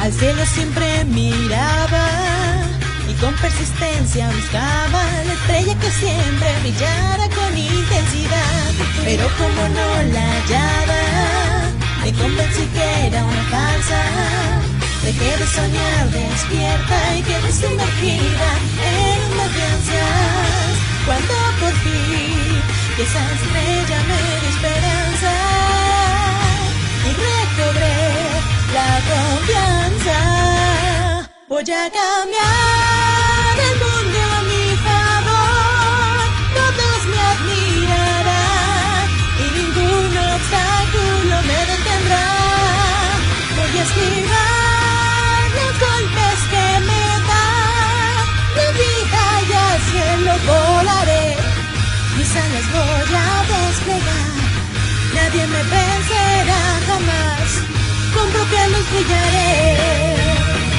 Al cielo siempre miraba y con persistencia buscaba la estrella que siempre brillara con intensidad. Pero como no la hallaba, me convencí que era una falsa. Dejé de soñar despierta y quedé sumergida en unas ansias. Cuando por fin esa estrella me dio esperanza y recobré la confianza. Voy a cambiar el mundo a mi favor, todos me admirarán y ningún obstáculo me detendrá. Voy a esquivar los golpes que me dan la vida y al cielo volaré. Mis alas voy a desplegar, nadie me vencerá jamás, con propia luz brillaré.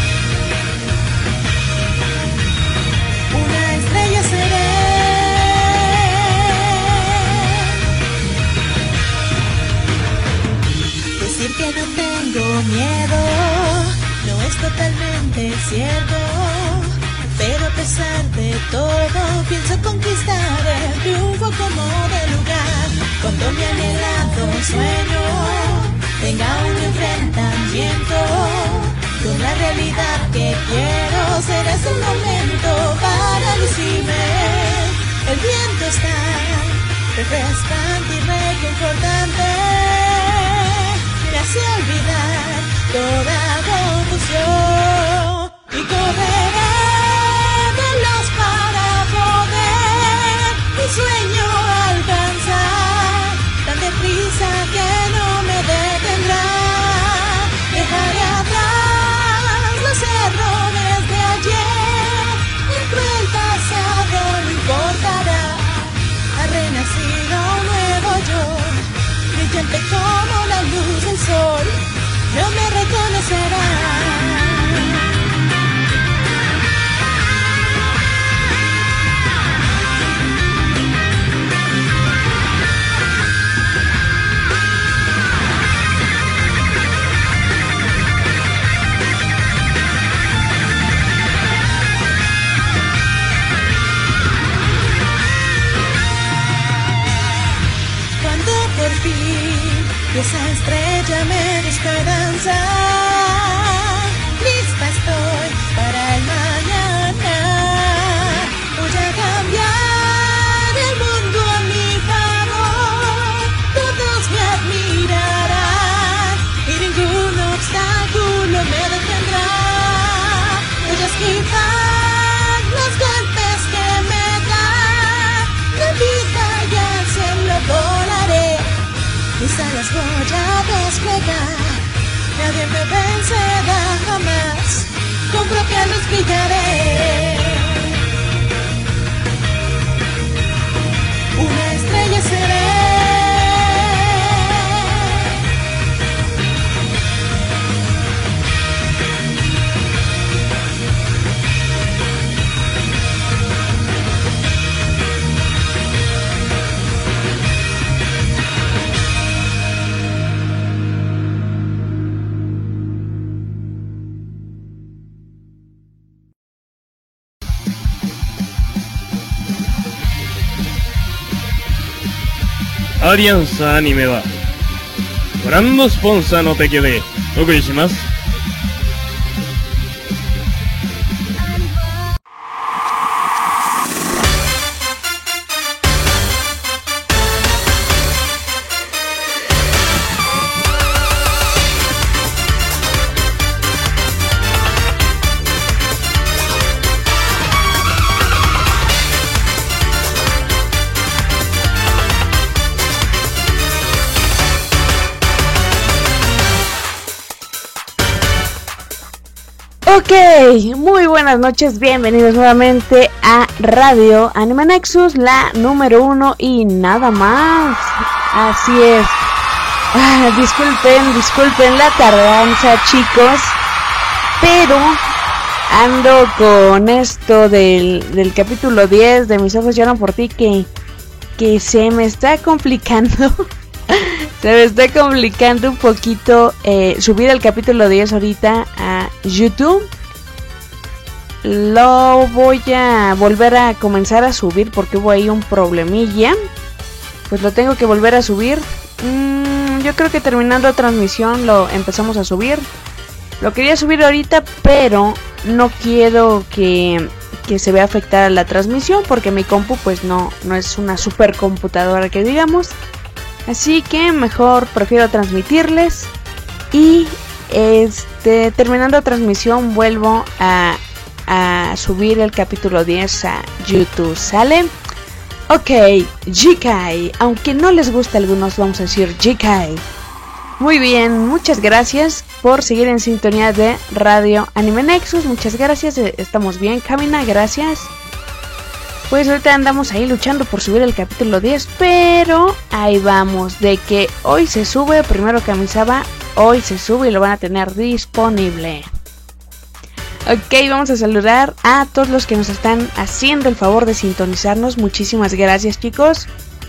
Una estrella seré. Decir que no tengo miedo no es totalmente cierto, pero a pesar de todo pienso conquistar el triunfo como de lugar. Cuando mi anhelado sueño tenga un enfrentamiento con la realidad que quiero, será ese el momento para lucirme. El viento está refrescante y reconfortante, me hace olvidar toda confusión y correré veloz para poder mi sueño alcanzar, tan deprisa que no me detendrá. Dejaré atrás los errores de ayer, el cruel pasado no importará. Ha renacido un nuevo yo, brillante como la luz del sol, no me reconocerá. Por fin, y esa estrella me dio esperanza. Lista estoy para el mañana. Voy a cambiar el mundo a mi favor. Todos me admirarán y ningún obstáculo me detendrá. Voy a esquivar los golpes que me dan la vida y al cielo volaré. Mis alas voy a desplegar, nadie me vencerá jamás, con propia luz brillaré. Una estrella seré. アリアンスアニメはブランドスポンサーの提供でお送りします。 Ok, muy buenas noches, bienvenidos nuevamente a Radio Anime Nexus, la número 1 y nada más. Así es. Disculpen la tardanza, chicos, pero ando con esto del capítulo 10 de Mis ojos lloran por ti que se me está complicando Se me está complicando un poquito subir el capítulo 10 ahorita a YouTube. Lo voy a volver a comenzar a subir porque hubo ahí un problemilla. Pues lo tengo que volver a subir. Yo creo que terminando la transmisión lo empezamos a subir. Lo quería subir ahorita, pero no quiero que se vea afectada la transmisión, porque mi compu pues no es una super computadora que digamos. Así que mejor prefiero transmitirles. Y terminando la transmisión vuelvo a subir el capítulo 10 a YouTube, ¿sale? Ok, Jikai, aunque no les gusta a algunos, vamos a decir Jikai. Muy bien, muchas gracias por seguir en sintonía de Radio Anime Nexus. Muchas gracias, estamos bien, Kamina, gracias. Pues ahorita andamos ahí luchando por subir el capítulo 10, pero ahí vamos, de que hoy se sube, primero que avisaba, hoy se sube y lo van a tener disponible. Ok, vamos a saludar a todos los que nos están haciendo el favor de sintonizarnos. Muchísimas gracias, chicos.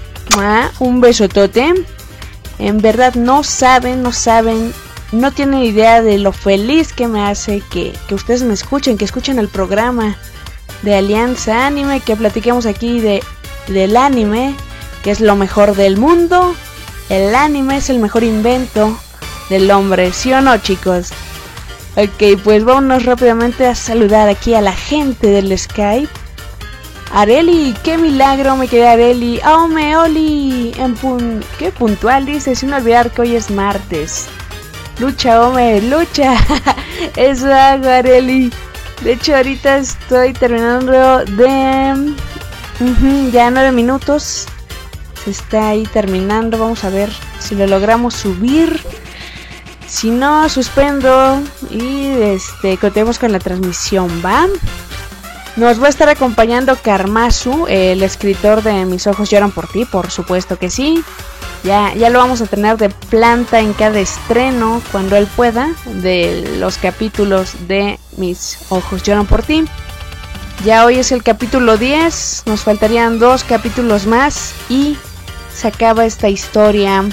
Un besotote. En verdad no saben, no tienen idea de lo feliz que me hace que ustedes me escuchen, que escuchen el programa de Alianza Anime, que platiquemos aquí del anime, que es lo mejor del mundo. El anime es el mejor invento del hombre, ¿sí o no, chicos? Ok, pues vámonos rápidamente a saludar aquí a la gente del Skype. Areli, qué milagro, me quedé Areli. Aome, Oli, qué puntual dice, sin olvidar que hoy es martes. Lucha, Ome, lucha. Eso hago, Areli. De hecho, ahorita estoy terminando de... ya 9 minutos. Se está ahí terminando, vamos a ver si lo logramos subir. Si no, suspendo y continuemos con la transmisión, ¿va? Nos va a estar acompañando Karmasu, el escritor de Mis ojos lloran por ti, por supuesto que sí. Ya lo vamos a tener de planta en cada estreno, cuando él pueda, de los capítulos de Mis ojos lloran por ti. Ya hoy es el capítulo 10, nos faltarían 2 capítulos más y se acaba esta historia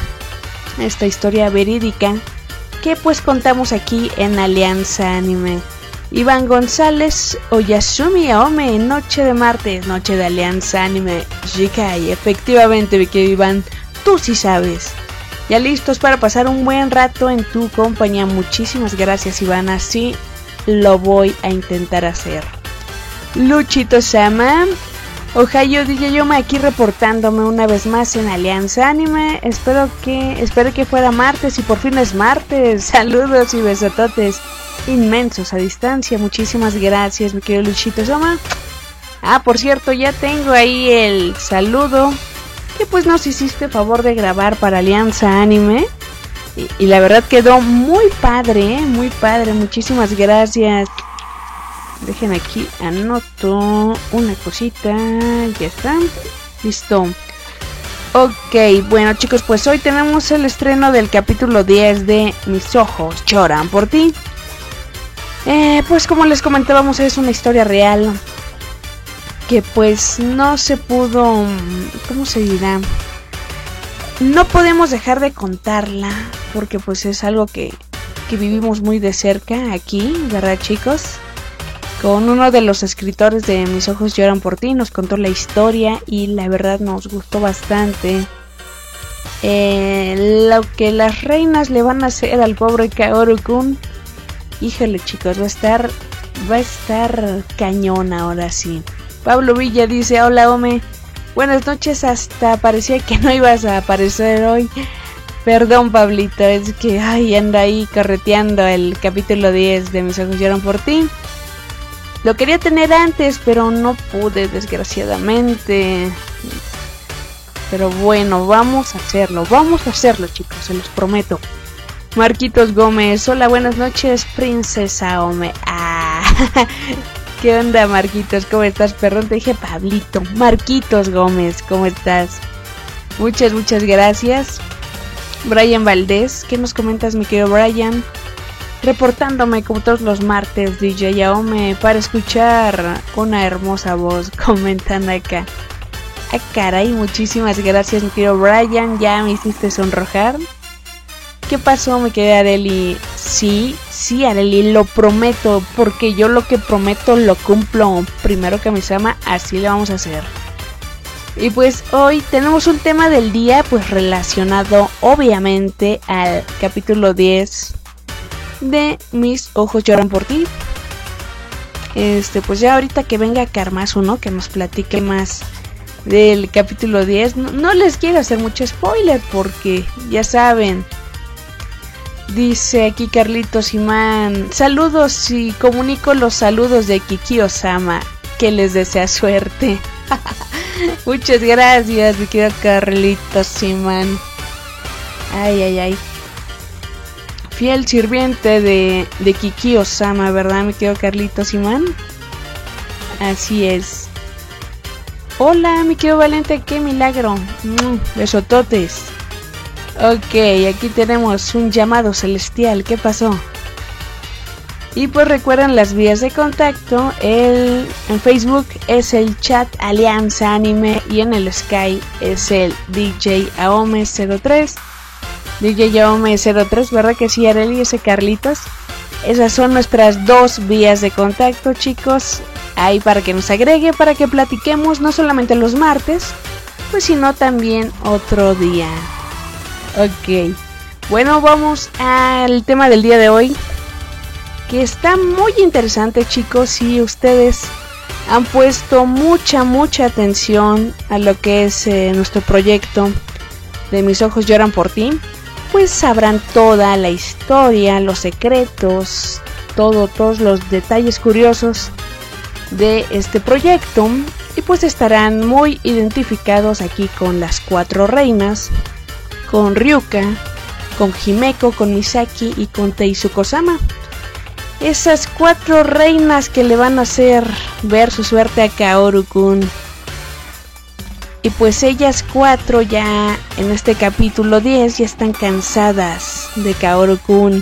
verídica que pues contamos aquí en Alianza Anime. Iván González, Oyasumi Aome, noche de martes, noche de Alianza Anime Jikai. Efectivamente, mi querido Iván, tú sí sabes. Ya listos para pasar un buen rato en tu compañía. Muchísimas gracias, Iván, así lo voy a intentar hacer. Luchito Sama, Ohio DJ Yoma aquí reportándome una vez más en Alianza Anime. Espero que fuera martes y por fin es martes. Saludos y besototes inmensos a distancia. Muchísimas gracias, mi querido Luchito Sama. Por cierto, ya tengo ahí el saludo que pues nos hiciste favor de grabar para Alianza Anime. Y la verdad quedó muy padre, muy padre. Muchísimas gracias. Dejen aquí, anoto una cosita. Ya está. Listo. Ok, bueno chicos, pues hoy tenemos el estreno del capítulo 10 de Mis ojos lloran por ti. Pues como les comentábamos, es una historia real que pues no se pudo, ¿cómo se dirá? No podemos dejar de contarla porque pues es algo que vivimos muy de cerca aquí, ¿verdad, chicos? Con uno de los escritores de Mis ojos lloran por ti, nos contó la historia y la verdad nos gustó bastante. Lo que las reinas le van a hacer al pobre Kaoru-kun, híjole chicos, va a estar cañón ahora sí. Pablo Villa dice, hola Ome, buenas noches, hasta parecía que no ibas a aparecer hoy. Perdón Pablito, es que anda ahí correteando el capítulo 10 de Mis ojos lloran por ti. Lo quería tener antes, pero no pude, desgraciadamente. Pero bueno, vamos a hacerlo chicos, se los prometo. Marquitos Gómez, hola, buenas noches, princesa Ome. ¿Qué onda, Marquitos? ¿Cómo estás, perrón? Te dije Pablito. Marquitos Gómez, ¿cómo estás? Muchas gracias. Brian Valdés, ¿qué nos comentas, mi querido Brian? Reportándome como todos los martes, DJ Yaome, para escuchar una hermosa voz, comentan acá. Caray, muchísimas gracias, mi querido Brian, ya me hiciste sonrojar. ¿Qué pasó, mi querida Areli? Sí, Areli, lo prometo, porque yo lo que prometo lo cumplo. Primero Kami-sama, así le vamos a hacer. Y pues hoy tenemos un tema del día, pues relacionado obviamente al capítulo 10 de Mis ojos lloran por ti. Pues ya ahorita que venga Karmasu, ¿no? Que nos platique más del capítulo 10. No les quiero hacer mucho spoiler porque ya saben. Dice aquí Carlitos Imán: saludos y comunico los saludos de Kiki-Osama, que les desea suerte. Muchas gracias, mi querido Carlitos Imán. Ay. Fiel sirviente de Kiki-Osama, ¿verdad, mi querido Carlitos Imán? Así es. Hola, mi querido Valente, qué milagro. Besototes. Ok, aquí tenemos un llamado celestial. ¿Qué pasó? Y pues recuerden las vías de contacto. En Facebook es el chat Alianza Anime y en el Sky es el DJ Aome03. DJ Aome03, ¿verdad que sí, Areli, ese Carlitos? Esas son nuestras dos vías de contacto, chicos. Ahí para que nos agregue, para que platiquemos no solamente los martes, pues sino también otro día. Ok, bueno, vamos al tema del día de hoy, que está muy interesante, chicos. Si ustedes han puesto mucha atención a lo que es nuestro proyecto de Mis ojos lloran por ti, pues sabrán toda la historia, los secretos, todos los detalles curiosos de este proyecto, y pues estarán muy identificados aquí con las 4 reinas, con Ryuka, con Himeko, con Misaki y con Teisuko-sama. Esas 4 reinas que le van a hacer ver su suerte a Kaoru-kun. Y pues ellas 4 ya en este capítulo 10 ya están cansadas de Kaoru-kun.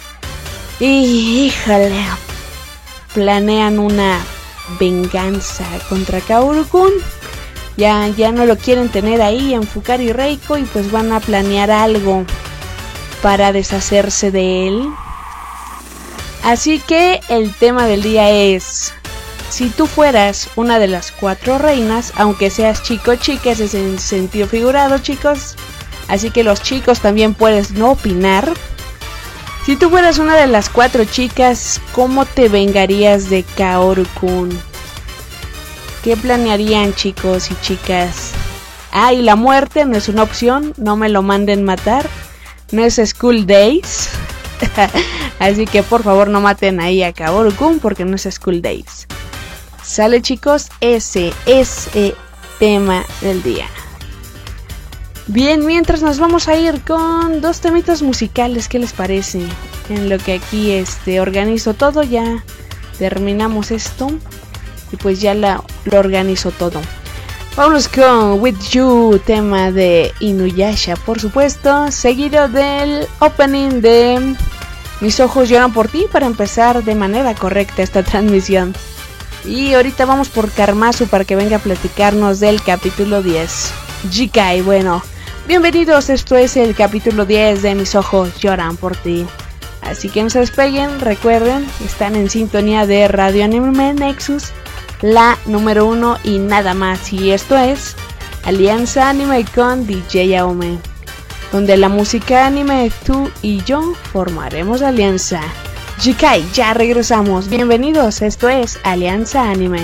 Y híjole, planean una venganza contra Kaoru-kun. Ya no lo quieren tener ahí en Fukari Reiko, y pues van a planear algo para deshacerse de él. Así que el tema del día es: si tú fueras una de las 4 reinas, aunque seas chico o chica, ese es en sentido figurado, chicos. Así que los chicos también puedes no opinar. Si tú fueras una de las 4 chicas, ¿cómo te vengarías de Kaoru-kun? ¿Qué planearían, chicos y chicas? Ah, y la muerte no es una opción, no me lo manden matar. No es School Days. Así que por favor no maten ahí a Kaoru-kun porque no es School Days. Sale, chicos, ese es el tema del día. Bien, mientras nos vamos a ir con 2 temitas musicales, ¿qué les parece? En lo que aquí organizo todo, ya terminamos esto y pues ya lo organizo todo. Vamos con With You, tema de Inuyasha, por supuesto, seguido del opening de Mis ojos lloran por ti, para empezar de manera correcta esta transmisión. Y ahorita vamos por Karmasu para que venga a platicarnos del capítulo 10. Jikai, bueno, bienvenidos, esto es el capítulo 10 de Mis ojos lloran por ti. Así que no se despeguen, recuerden, están en sintonía de Radio Anime Nexus, la número 1 y nada más. Y esto es Alianza Anime con DJ Aome, donde la música anime, tú y yo formaremos alianza. Jikai, ya regresamos. Bienvenidos, esto es Alianza Anime.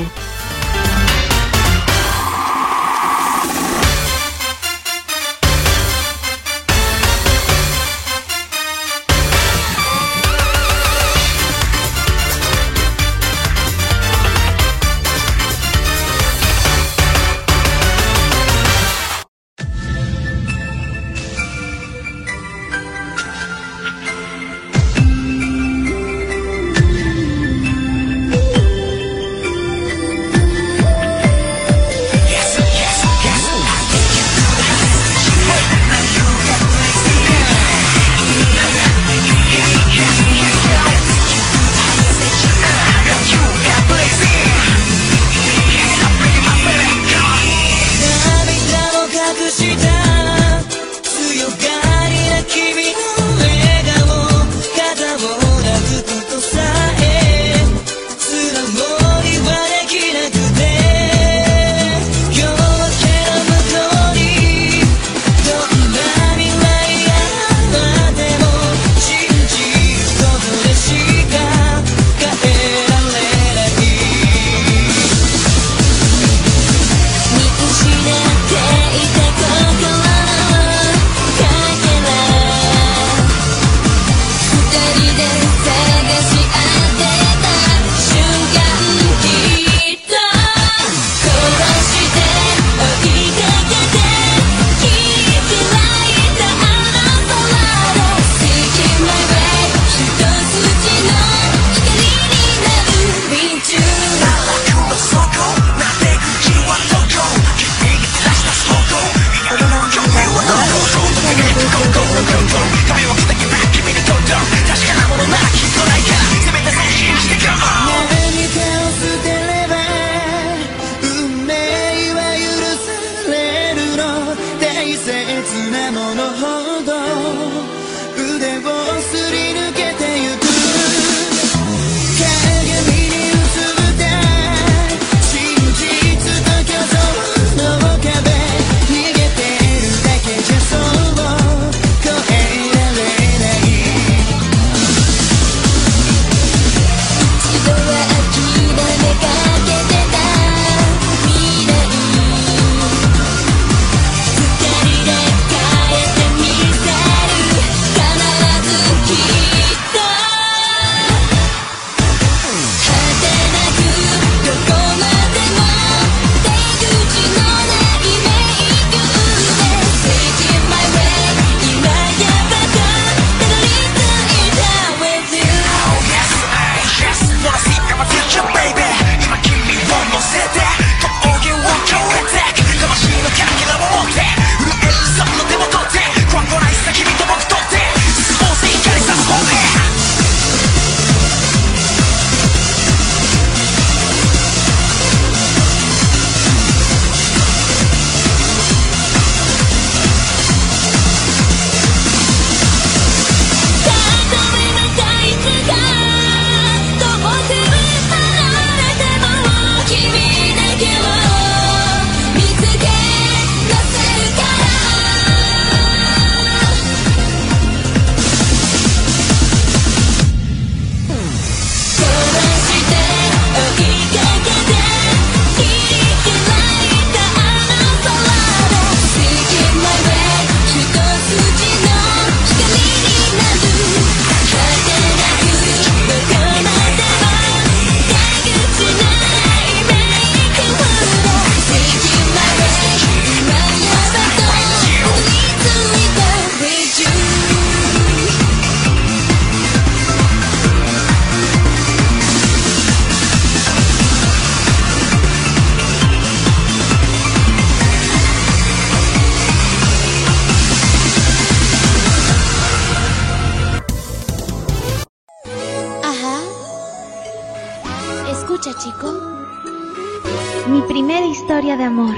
Escucha, chico. Mi primera historia de amor.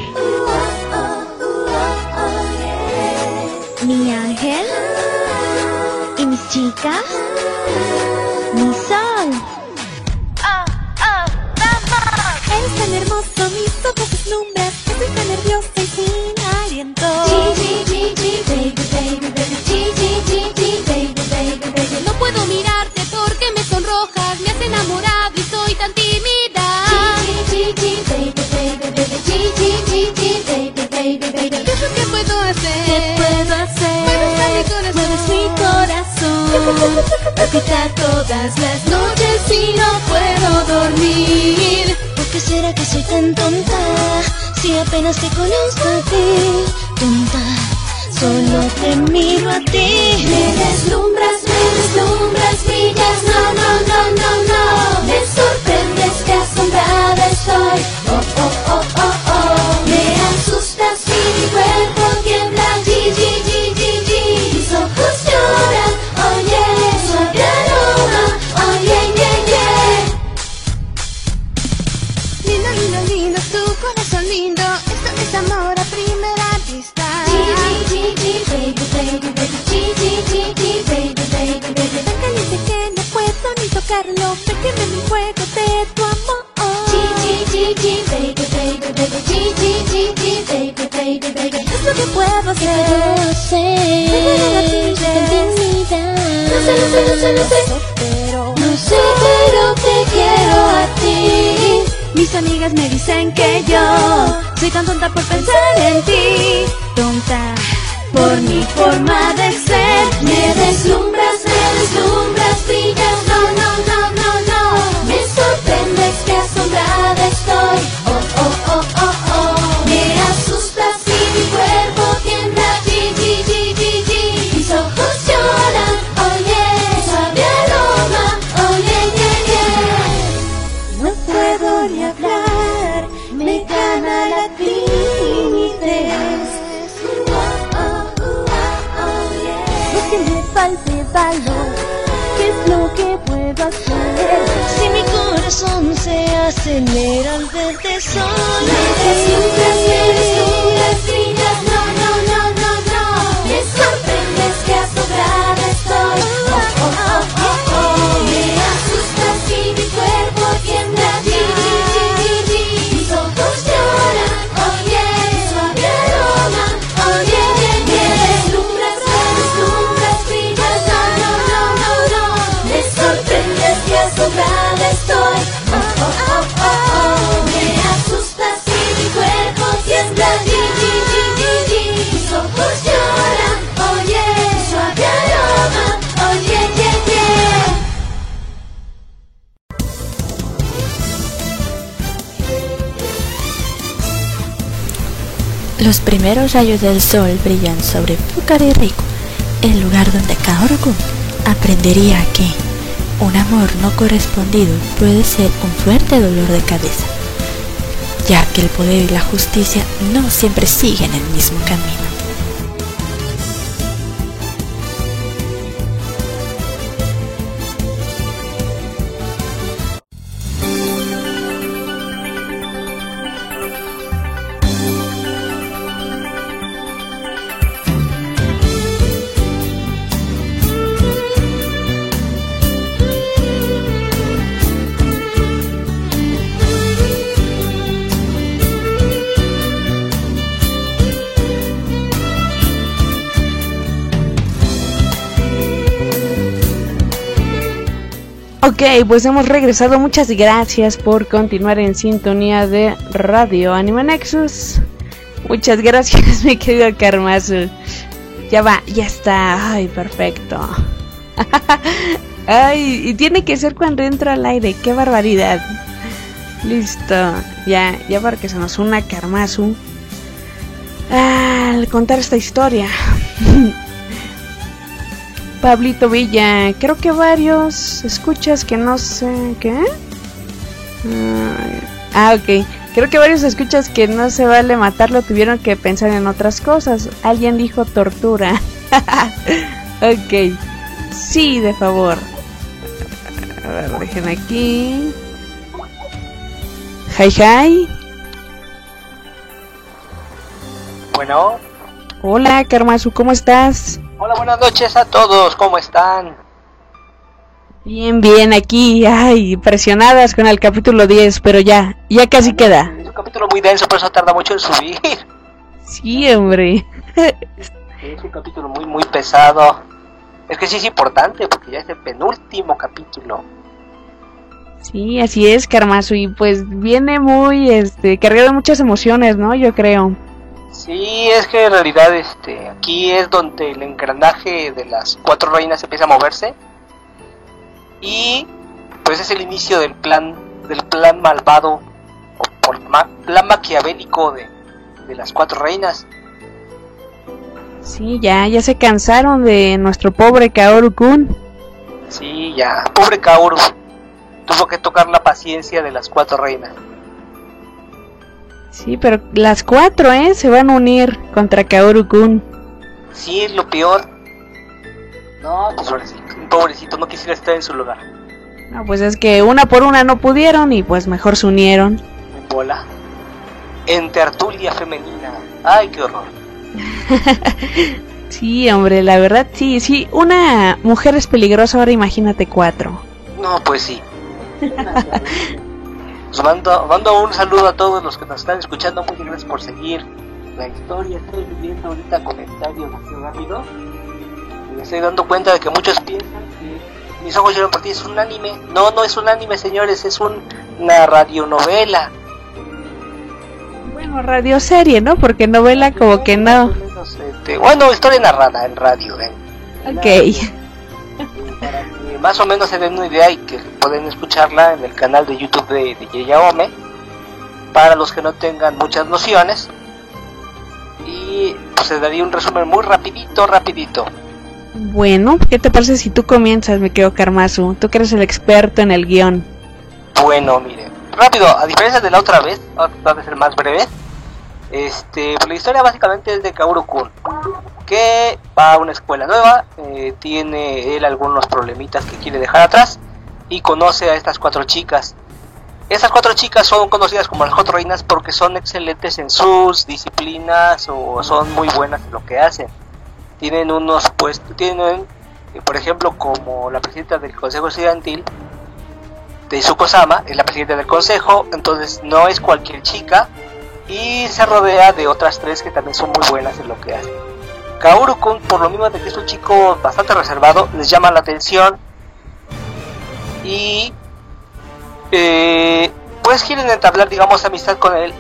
Mi ángel y mis chicas. Mi sol. Eres tan hermoso, mis ojos deslumbran. Estoy tan nerviosa y sin aliento. Baby. No puedo mirarte porque me sonrojas. Me has enamorado y soy tan tímida. ¿Qué es lo que puedo hacer? ¿Qué puedo hacer? Mueves mi corazón. Palpita todas las noches y no puedo dormir. ¿Por qué será que soy tan tonta? Si apenas te conozco a ti. Tonta, solo te miro a ti. Me deslumbras, brillas. No. Me sorprendes, que asombrada estoy. Oh. Me asustas y mi cuerpo tiembla. Mis ojos lloran. Oye, suave aroma. Oye, Lindo, tu corazón lindo. Esto es amor a primera vista. Tan caliente que no puedo ni tocarlo. Pequeño mi juego de tu amor. Es lo que puedo hacer. No sé, pero te quiero a ti. Mis amigas me dicen que yo soy tan tonta por pensar en ti. Tonta por mi forma de ser. Me deslumbras, brillas. No. Me sorprendes, que asombrada estoy. Oh. Me asustas y mi cuerpo tiembla. Mis ojos lloran. Oye, suave aroma. Oye, No puedo ni hablar. Me gana la timidez. No es que me falte valor. ¿Qué es lo que puedo hacer? Si mi corazón se acelera al verte sola. Me deslumbras, brillas. No. Me sorprendes, que asombrada estoy. Oh. Me asustas y mi cuerpo tiembla. Mis ojos lloran. Oye, suave aroma. Oye, me deslumbras, brillas. No. Me sorprendes, que asombrada estoy. Oh. Me asustas y mi cuerpo tiembla. Mis ojos lloran. Oye, suave aroma. Oye, Los primeros rayos del sol brillan sobre Pukari Rico, el lugar donde Kaoru-kun aprendería que un amor no correspondido puede ser un fuerte dolor de cabeza, ya que el poder y la justicia no siempre siguen el mismo camino. Ok, pues hemos regresado. Muchas gracias por continuar en sintonía de Radio Anime Nexus. Muchas gracias, mi querido Karmazu. Ya va, ya está. Ay, perfecto. Ay, y tiene que ser cuando entra al aire. Qué barbaridad. Listo. Ya para que se nos una Karmazu al contar esta historia. Pablito Villa, creo que varios escuchas que no sé qué. Ok. Creo que varios escuchas que no se vale matarlo tuvieron que pensar en otras cosas. Alguien dijo tortura. Ok. Sí, de favor. A ver, dejen aquí. Hi. Bueno. Hola, Karmasu, ¿cómo estás? Hola, buenas noches a todos, ¿cómo están? Bien, aquí, impresionadas con el capítulo 10, pero ya casi queda. Es un capítulo muy denso, por eso tarda mucho en subir. Sí, hombre. Es un capítulo muy pesado. Es que sí es importante, porque ya es el penúltimo capítulo. Sí, así es, Karmasu, y pues viene muy, cargado de muchas emociones, ¿no? Yo creo. Sí, es que en realidad, aquí es donde el engranaje de las 4 reinas empieza a moverse. Y pues es el inicio del plan malvado o plan maquiavélico de las 4 reinas. Sí, ya se cansaron de nuestro pobre Kaoru-kun. Sí, ya, pobre Kaoru. Tuvo que tocar la paciencia de las 4 reinas. Sí, pero las 4, se van a unir contra Kaoru-kun. Sí, es lo peor. No, pues pobrecito, no quisiera estar en su lugar. No, pues es que una por una no pudieron y pues mejor se unieron. En bola. En tertulia femenina. Ay, qué horror. Sí, hombre, la verdad sí. Una mujer es peligrosa, ahora imagínate 4. No, pues sí. Pues mando un saludo a todos los que nos están escuchando. Muchas gracias por seguir la historia. Estoy viendo ahorita comentarios así rápido. Me estoy dando cuenta de que muchos piensan que Mis ojos lloran por ti es un anime. No, no es un anime, señores, es una radionovela. Bueno, radioserie, ¿no? Porque novela como que no. Bueno, historia narrada en radio, Ok. Para que más o menos se den una idea y que pueden escucharla en el canal de YouTube de DJ Yaome. Para los que no tengan muchas nociones. Y pues se daría un resumen muy rapidito. Bueno, ¿qué te parece si tú comienzas, mi querido Karmasu? Tú que eres el experto en el guión. Bueno, miren, rápido, a diferencia de la otra vez, va a ser más breve. Pues la historia básicamente es de Kaoru-kun, que va a una escuela nueva, tiene él algunos problemitas que quiere dejar atrás y conoce a estas 4 chicas. Estas 4 chicas son conocidas como las 4 reinas porque son excelentes en sus disciplinas o son muy buenas en lo que hacen. Tienen unos puestos, por ejemplo, como la presidenta del Consejo Estudiantil, Teisuko-sama, es la presidenta del consejo, entonces no es cualquier chica y se rodea de otras 3 que también son muy buenas en lo que hacen. Kaoru-kun, por lo mismo de que es un chico bastante reservado, les llama la atención y pues quieren entablar, digamos, amistad con él,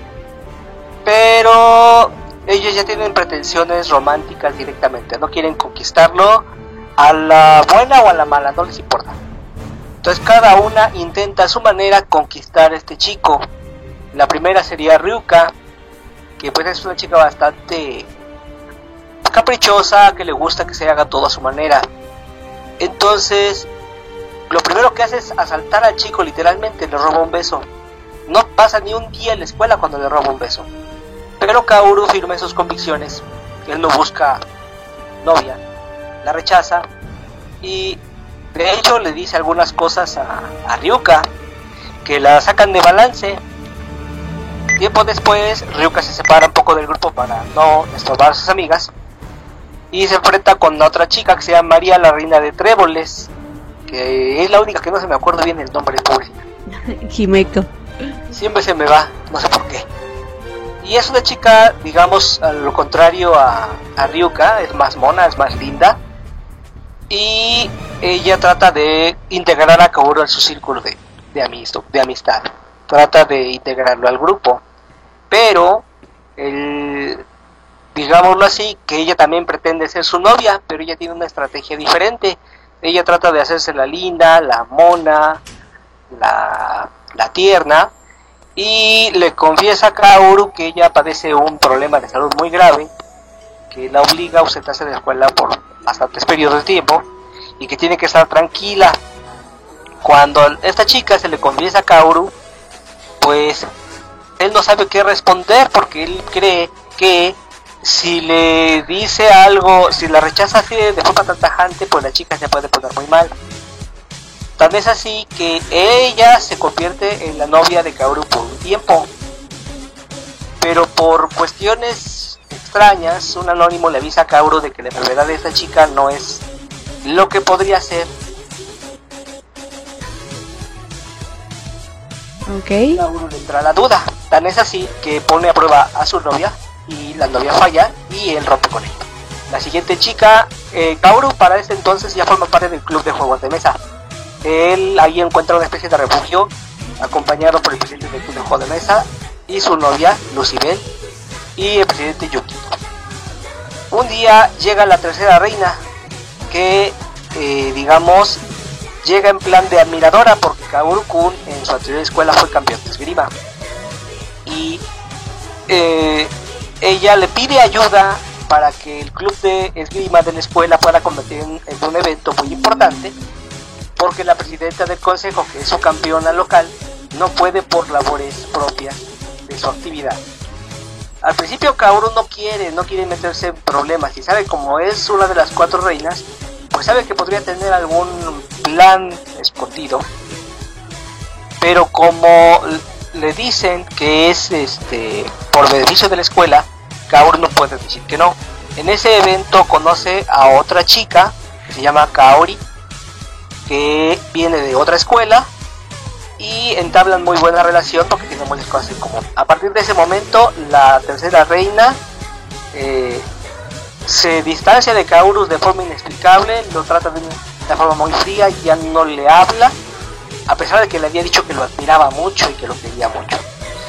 pero ellos ya tienen pretensiones románticas directamente, no quieren conquistarlo a la buena o a la mala, no les importa. Entonces cada una intenta a su manera conquistar a este chico. La primera sería Ryuka, que pues es una chica bastante caprichosa, que le gusta que se haga todo a su manera. Entonces lo primero que hace es asaltar al chico, literalmente le roba un beso. No pasa ni un día en la escuela cuando le roba un beso. Pero Kaoru firme en sus convicciones, él no busca novia, la rechaza y de hecho le dice algunas cosas a Ryuka que la sacan de balance. Tiempo después Ryuka se separa un poco del grupo para no estorbar a sus amigas y se enfrenta con otra chica que se llama María, la reina de tréboles, que es la única que no se me acuerdo bien el nombre, pobrecita. Himeko. Siempre se me va, no sé por qué. Y es una chica, digamos, a lo contrario a Ryuka, es más mona, es más linda. Y ella trata de integrar a Kaoru a su círculo de amistad. Trata de integrarlo al grupo. Pero, digámoslo así, que ella también pretende ser su novia, pero ella tiene una estrategia diferente. Ella trata de hacerse la linda, la mona, la tierna. Y le confiesa a Kaoru que ella padece un problema de salud muy grave, que la obliga a ausentarse de la escuela por bastantes periodos de tiempo y que tiene que estar tranquila. Cuando esta chica se le confiesa a Kaoru, pues él no sabe qué responder porque él cree que si le dice algo, si la rechaza así de forma tan tajante, pues la chica se puede poner muy mal. Tan es así que ella se convierte en la novia de Kaoru por un tiempo. Pero por cuestiones extrañas, un anónimo le avisa a Kaoru de que la enfermedad de esta chica no es lo que podría ser. Ok. Kaoru le entra la duda, tan es así que pone a prueba a su novia y la novia falla y él rompe con ella. La siguiente chica, Kaoru para ese entonces ya forma parte del club de juegos de mesa. Él ahí encuentra una especie de refugio, acompañado por el presidente del club de juegos de mesa y su novia, Lucibel, y el presidente Yuki. Un día llega la tercera reina, que digamos llega en plan de admiradora porque Kaoru-kun en su anterior escuela fue campeón de esgrima. Y ella le pide ayuda para que el club de esgrima de la escuela pueda convertir en un evento muy importante, porque la presidenta del consejo, que es su campeona local, no puede por labores propias de su actividad. Al principio Kaoru no quiere meterse en problemas y sabe, como es una de las 4 reinas, pues sabe que podría tener algún plan escondido, pero como le dicen que es por beneficio de la escuela, Kaoru no puede decir que no. En ese evento conoce a otra chica que se llama Kaori, que viene de otra escuela, y entablan muy buena relación porque tienen muchas cosas en común. A partir de ese momento, la tercera reina se distancia de Kaoru de forma inexplicable, lo trata de una forma muy fría, ya no le habla, a pesar de que le había dicho que lo admiraba mucho y que lo quería mucho.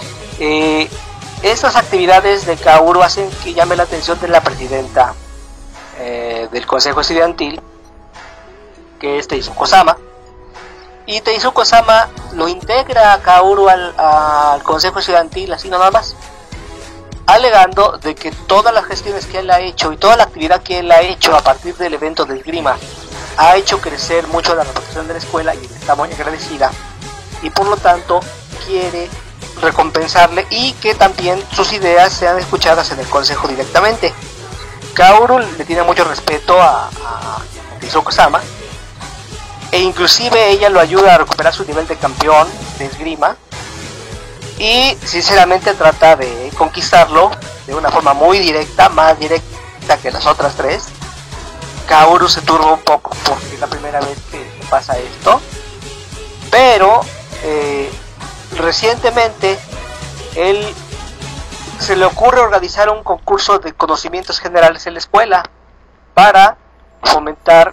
Estas actividades de Kaoru hacen que llame la atención de la presidenta del consejo estudiantil, que es Teizuko-sama, y Teizuko-sama lo integra a Kaoru al consejo estudiantil así nada más, alegando de que todas las gestiones que él ha hecho y toda la actividad que él ha hecho a partir del evento de esgrima ha hecho crecer mucho la reputación de la escuela y está muy agradecida, y por lo tanto quiere recompensarle y que también sus ideas sean escuchadas en el consejo directamente. Kaoru le tiene mucho respeto a Teizuko-sama, e inclusive ella lo ayuda a recuperar su nivel de campeón de esgrima, y sinceramente trata de conquistarlo de una forma muy directa, más directa que las otras 3. Kaoru se turba un poco porque es la primera vez que pasa esto, pero recientemente él se le ocurre organizar un concurso de conocimientos generales en la escuela para fomentar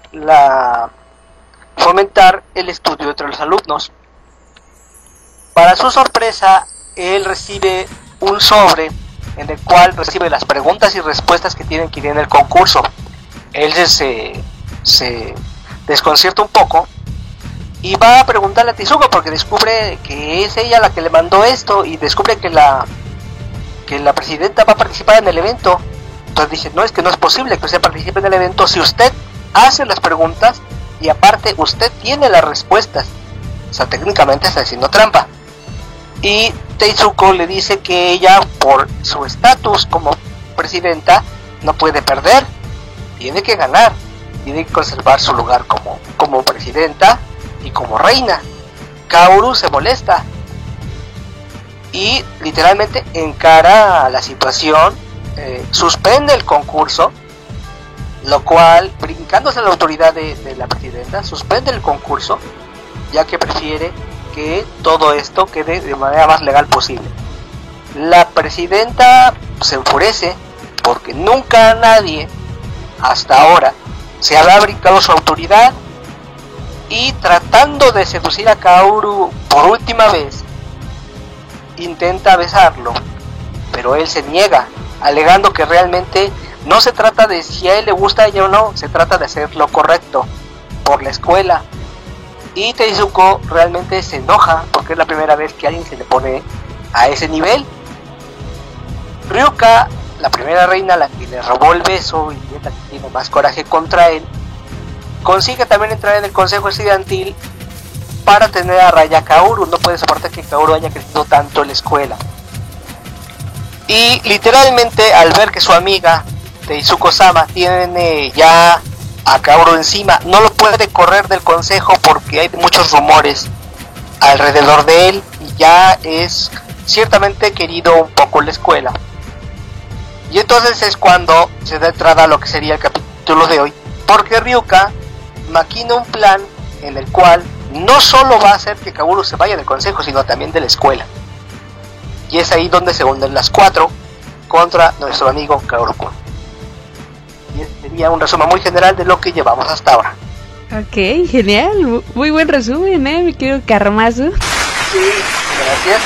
el estudio entre los alumnos. Para su sorpresa, él recibe un sobre en el cual recibe las preguntas y respuestas que tienen que ir en el concurso. Él se desconcierta un poco y va a preguntarle a Teizuko porque descubre que es ella la que le mandó esto, y descubre que la presidenta va a participar en el evento. Entonces dice, no, es que no es posible que usted participe en el evento si usted hace las preguntas y aparte usted tiene las respuestas. O sea, técnicamente está haciendo trampa. Y Teizuko le dice que ella, por su estatus como presidenta, no puede perder, tiene que ganar, tiene que conservar su lugar como presidenta y como reina. Kaoru se molesta y literalmente encara la situación, suspende el concurso, lo cual, brincándose la autoridad de la presidenta, suspende el concurso, ya que prefiere que todo esto quede de manera más legal posible. La presidenta se enfurece porque nunca nadie hasta ahora se habrá brincado su autoridad, y tratando de seducir a Kaoru por última vez, intenta besarlo, pero él se niega, alegando que realmente no se trata de si a él le gusta a ella o no, se trata de hacer lo correcto por la escuela. Y Teizuko realmente se enoja porque es la primera vez que alguien se le pone a ese nivel. Ryuka, la primera reina, la que le robó el beso y es la que tiene más coraje contra él, consigue también entrar en el consejo estudiantil para tener a raya a Kaoru. No puede soportar que Kaoru haya crecido tanto en la escuela. Y literalmente, al ver que su amiga Teizuko-sama tiene ya a Kaoru encima, no lo puede correr del consejo porque hay muchos rumores alrededor de él, y ya es ciertamente querido un poco la escuela. Y entonces es cuando se da entrada a lo que sería el capítulo de hoy, porque Ryuka maquina un plan en el cual no solo va a hacer que Kaoru se vaya del consejo, sino también de la escuela. Y es ahí donde se unen las 4 contra nuestro amigo Kaoru-kun. Y ese sería un resumen muy general de lo que llevamos hasta ahora. Ok, genial, muy buen resumen, mi querido Karmasu. Sí, gracias.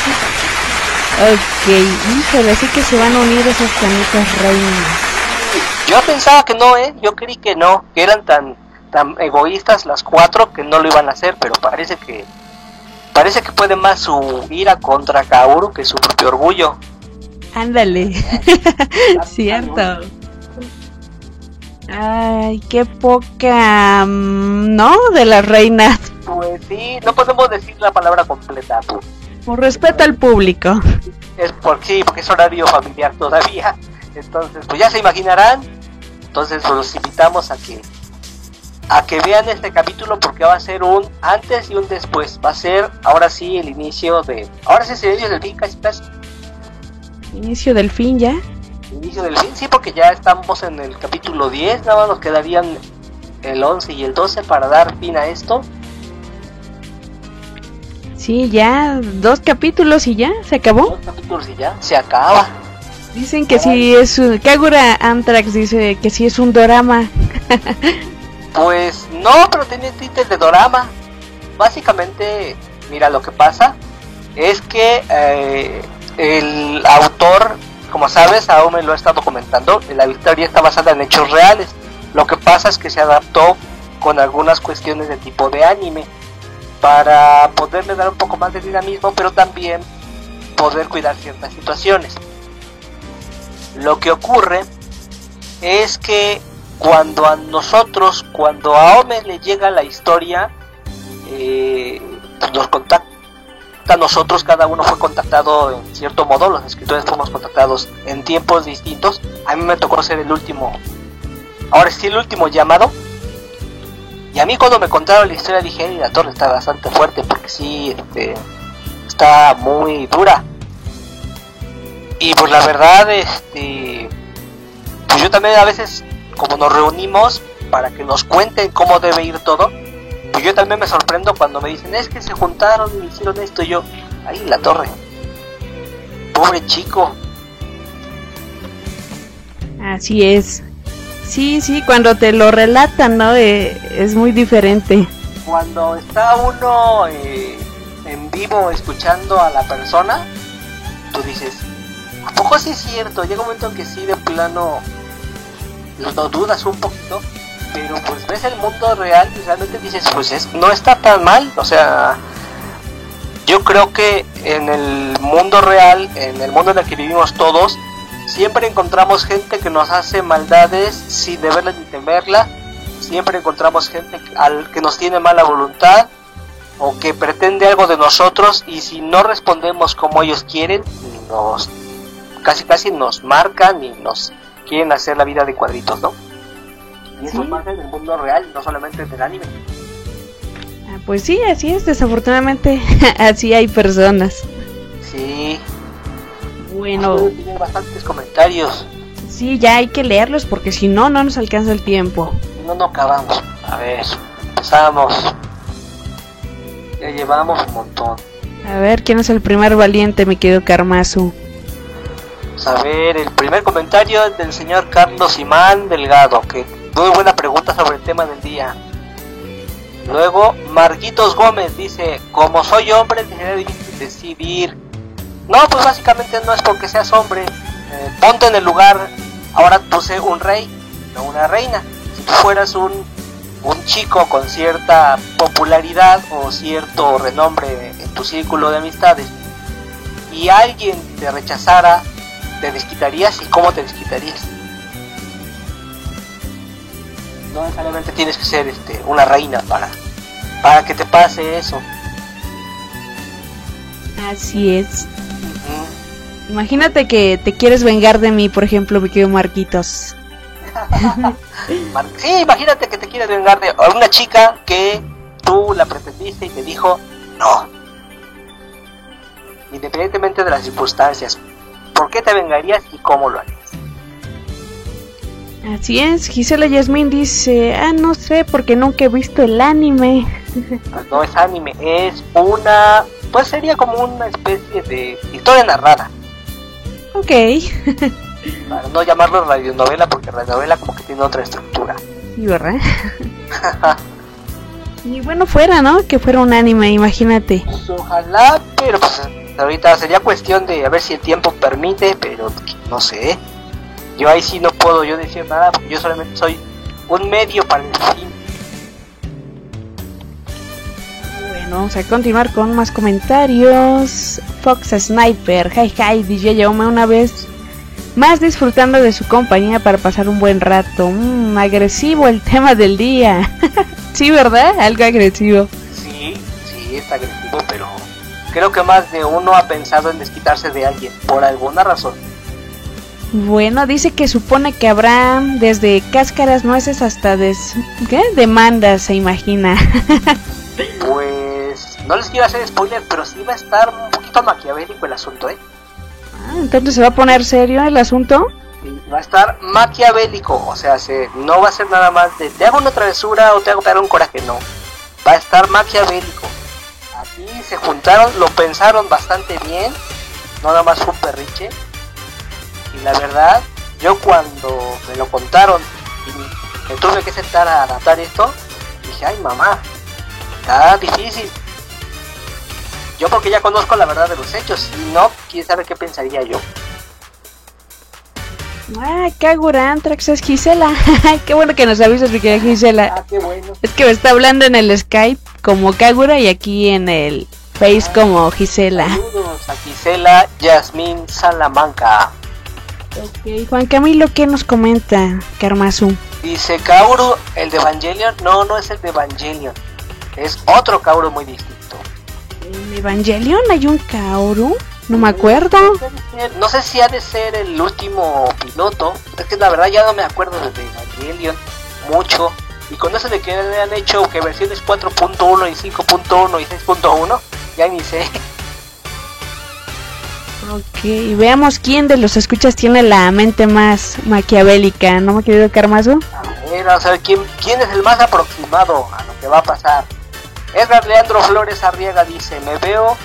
Ok, híjole, así que se van a unir esas canitas reinas. Yo pensaba que no, yo creí que no, que eran tan egoístas las 4 que no lo iban a hacer, pero parece que puede más su ira contra Kaoru que su propio orgullo. Ándale, cierto. Ay, qué poca, ¿no? De las reinas. Pues sí, no podemos decir la palabra completa, tú. Por respeto al público. Es porque es horario familiar todavía. Entonces, pues ya se imaginarán. Entonces, pues los invitamos a que vean este capítulo, porque va a ser un antes y un después. Va a ser, ahora sí, el inicio del fin, casi. Inicio del fin ya. Inicio del fin, sí, porque ya estamos en el capítulo 10, nada más nos quedarían el 11 y el 12 para dar fin a esto. Sí, ya 2 capítulos y ya, se acabó. 2 capítulos y ya, se acaba. Dicen que sí es un... Kagura Antrax dice que sí es un dorama. Pues no, pero tiene tintes de dorama. Básicamente, mira, lo que pasa es que el autor, como sabes, aún me lo he estado comentando, la historia está basada en hechos reales. Lo que pasa es que se adaptó con algunas cuestiones de tipo de anime para poderle dar un poco más de dinamismo, pero también poder cuidar ciertas situaciones. Lo que ocurre es que cuando a Aome le llega la historia, pues nos contacta a nosotros, cada uno fue contactado en cierto modo, los escritores fuimos contactados en tiempos distintos. A mí me tocó ser el último llamado. Y a mí cuando me contaron la historia dije, la torre está bastante fuerte, porque sí, está muy dura. Y pues la verdad, pues yo también a veces, como nos reunimos para que nos cuenten cómo debe ir todo, pues yo también me sorprendo cuando me dicen, es que se juntaron y hicieron esto, y yo, ahí la torre, pobre chico. Así es. Sí, cuando te lo relatan, ¿no? Es muy diferente. Cuando está uno en vivo escuchando a la persona, tú dices, ¿a poco sí es cierto? Llega un momento en que sí, de plano, lo dudas un poquito, pero pues ves el mundo real y realmente dices, pues no está tan mal. O sea, yo creo que en el mundo real, en el mundo en el que vivimos todos, siempre encontramos gente que nos hace maldades sin deberla ni temerla. Siempre encontramos gente que nos tiene mala voluntad o que pretende algo de nosotros, y si no respondemos como ellos quieren, casi nos marcan y nos quieren hacer la vida de cuadritos, ¿no? Y eso pasa en el mundo real, no solamente en el anime. Pues sí, así es, desafortunadamente así hay personas. Sí. Bueno, tienen bastantes comentarios. Sí, ya hay que leerlos porque si no, no nos alcanza el tiempo. No acabamos. A ver, empezamos. Ya llevamos un montón. A ver, ¿quién es el primer valiente, mi querido Karmasu? A ver, el primer comentario es del señor Carlos Imán Delgado, que muy buena pregunta sobre el tema del día. Luego, Marquitos Gómez dice, como soy hombre, sería difícil decidir. No, pues básicamente no es porque seas hombre. Ponte en el lugar, ahora tú sé un rey, no una reina. Si tú fueras un chico con cierta popularidad o cierto renombre en tu círculo de amistades, y alguien te rechazara, ¿te desquitarías? ¿Y cómo te desquitarías? No necesariamente tienes que ser una reina para que te pase eso. Así es. Imagínate que te quieres vengar de mí, por ejemplo, mi querido Marquitos. Sí, imagínate que te quieres vengar de una chica que tú la pretendiste y te dijo no. independientemente de las circunstancias. ¿Por qué te vengarías y cómo lo harías? Así es, Gisela Yasmín dice, no sé, porque nunca he visto el anime. Pues no es anime, es una... pues sería como una especie de historia narrada. Ok. Para no llamarlo radionovela, porque radionovela como que tiene otra estructura. Sí, ¿verdad? Y bueno, fuera, ¿no? Que fuera un anime, imagínate. Pues ojalá, pero pues ahorita sería cuestión de a ver si el tiempo permite, pero no sé. Yo ahí sí no puedo yo decir nada, porque yo solamente soy un medio para el fin. Bueno, vamos a continuar con más comentarios. Fox Sniper, hi DJ Yaume, una vez más disfrutando de su compañía para pasar un buen rato. Agresivo el tema del día. Sí, ¿verdad? Algo agresivo. Sí, está agresivo, pero creo que más de uno ha pensado en desquitarse de alguien, por alguna razón. Bueno, dice que supone que habrá desde cáscaras, nueces hasta demandas, se imagina. Pues no les quiero hacer spoiler, pero sí va a estar un poquito maquiavélico el asunto, Entonces se va a poner serio el asunto. Sí, va a estar maquiavélico, o sea, no va a ser nada más de te hago una travesura o te hago pegar un coraje, no. Va a estar maquiavélico. Aquí se juntaron, lo pensaron bastante bien, no nada más fue un perriche. Y la verdad, yo cuando me lo contaron y me tuve que sentar a adaptar esto, dije, ay mamá, está difícil. Yo porque ya conozco la verdad de los hechos, si no, quién sabe qué pensaría yo. Kagura Antrax es Gisela. Qué bueno que nos avisas, mi querida Gisela. Qué bueno. Es que me está hablando en el Skype como Kagura y aquí en el Face como Gisela. Saludos a Gisela Yasmín Salamanca. Ok, Juan Camilo, ¿qué nos comenta Karmazu? Dice Kaoru, el de Evangelion. No es el de Evangelion. Es otro Kaoru muy distinto. ¿En Evangelion hay un Kaoru? No me acuerdo. No sé si ha de ser el último piloto. Es que la verdad ya no me acuerdo de Evangelion mucho. Y con eso de que le han hecho que versiones 4.1 y 5.1 y 6.1, ya ni sé. Ok, veamos quién de los escuchas tiene la mente más maquiavélica, ¿no, mi querido Karmazu? Vamos a ver quién es el más aproximado a lo que va a pasar. Edgar Leandro Flores Arriaga dice, me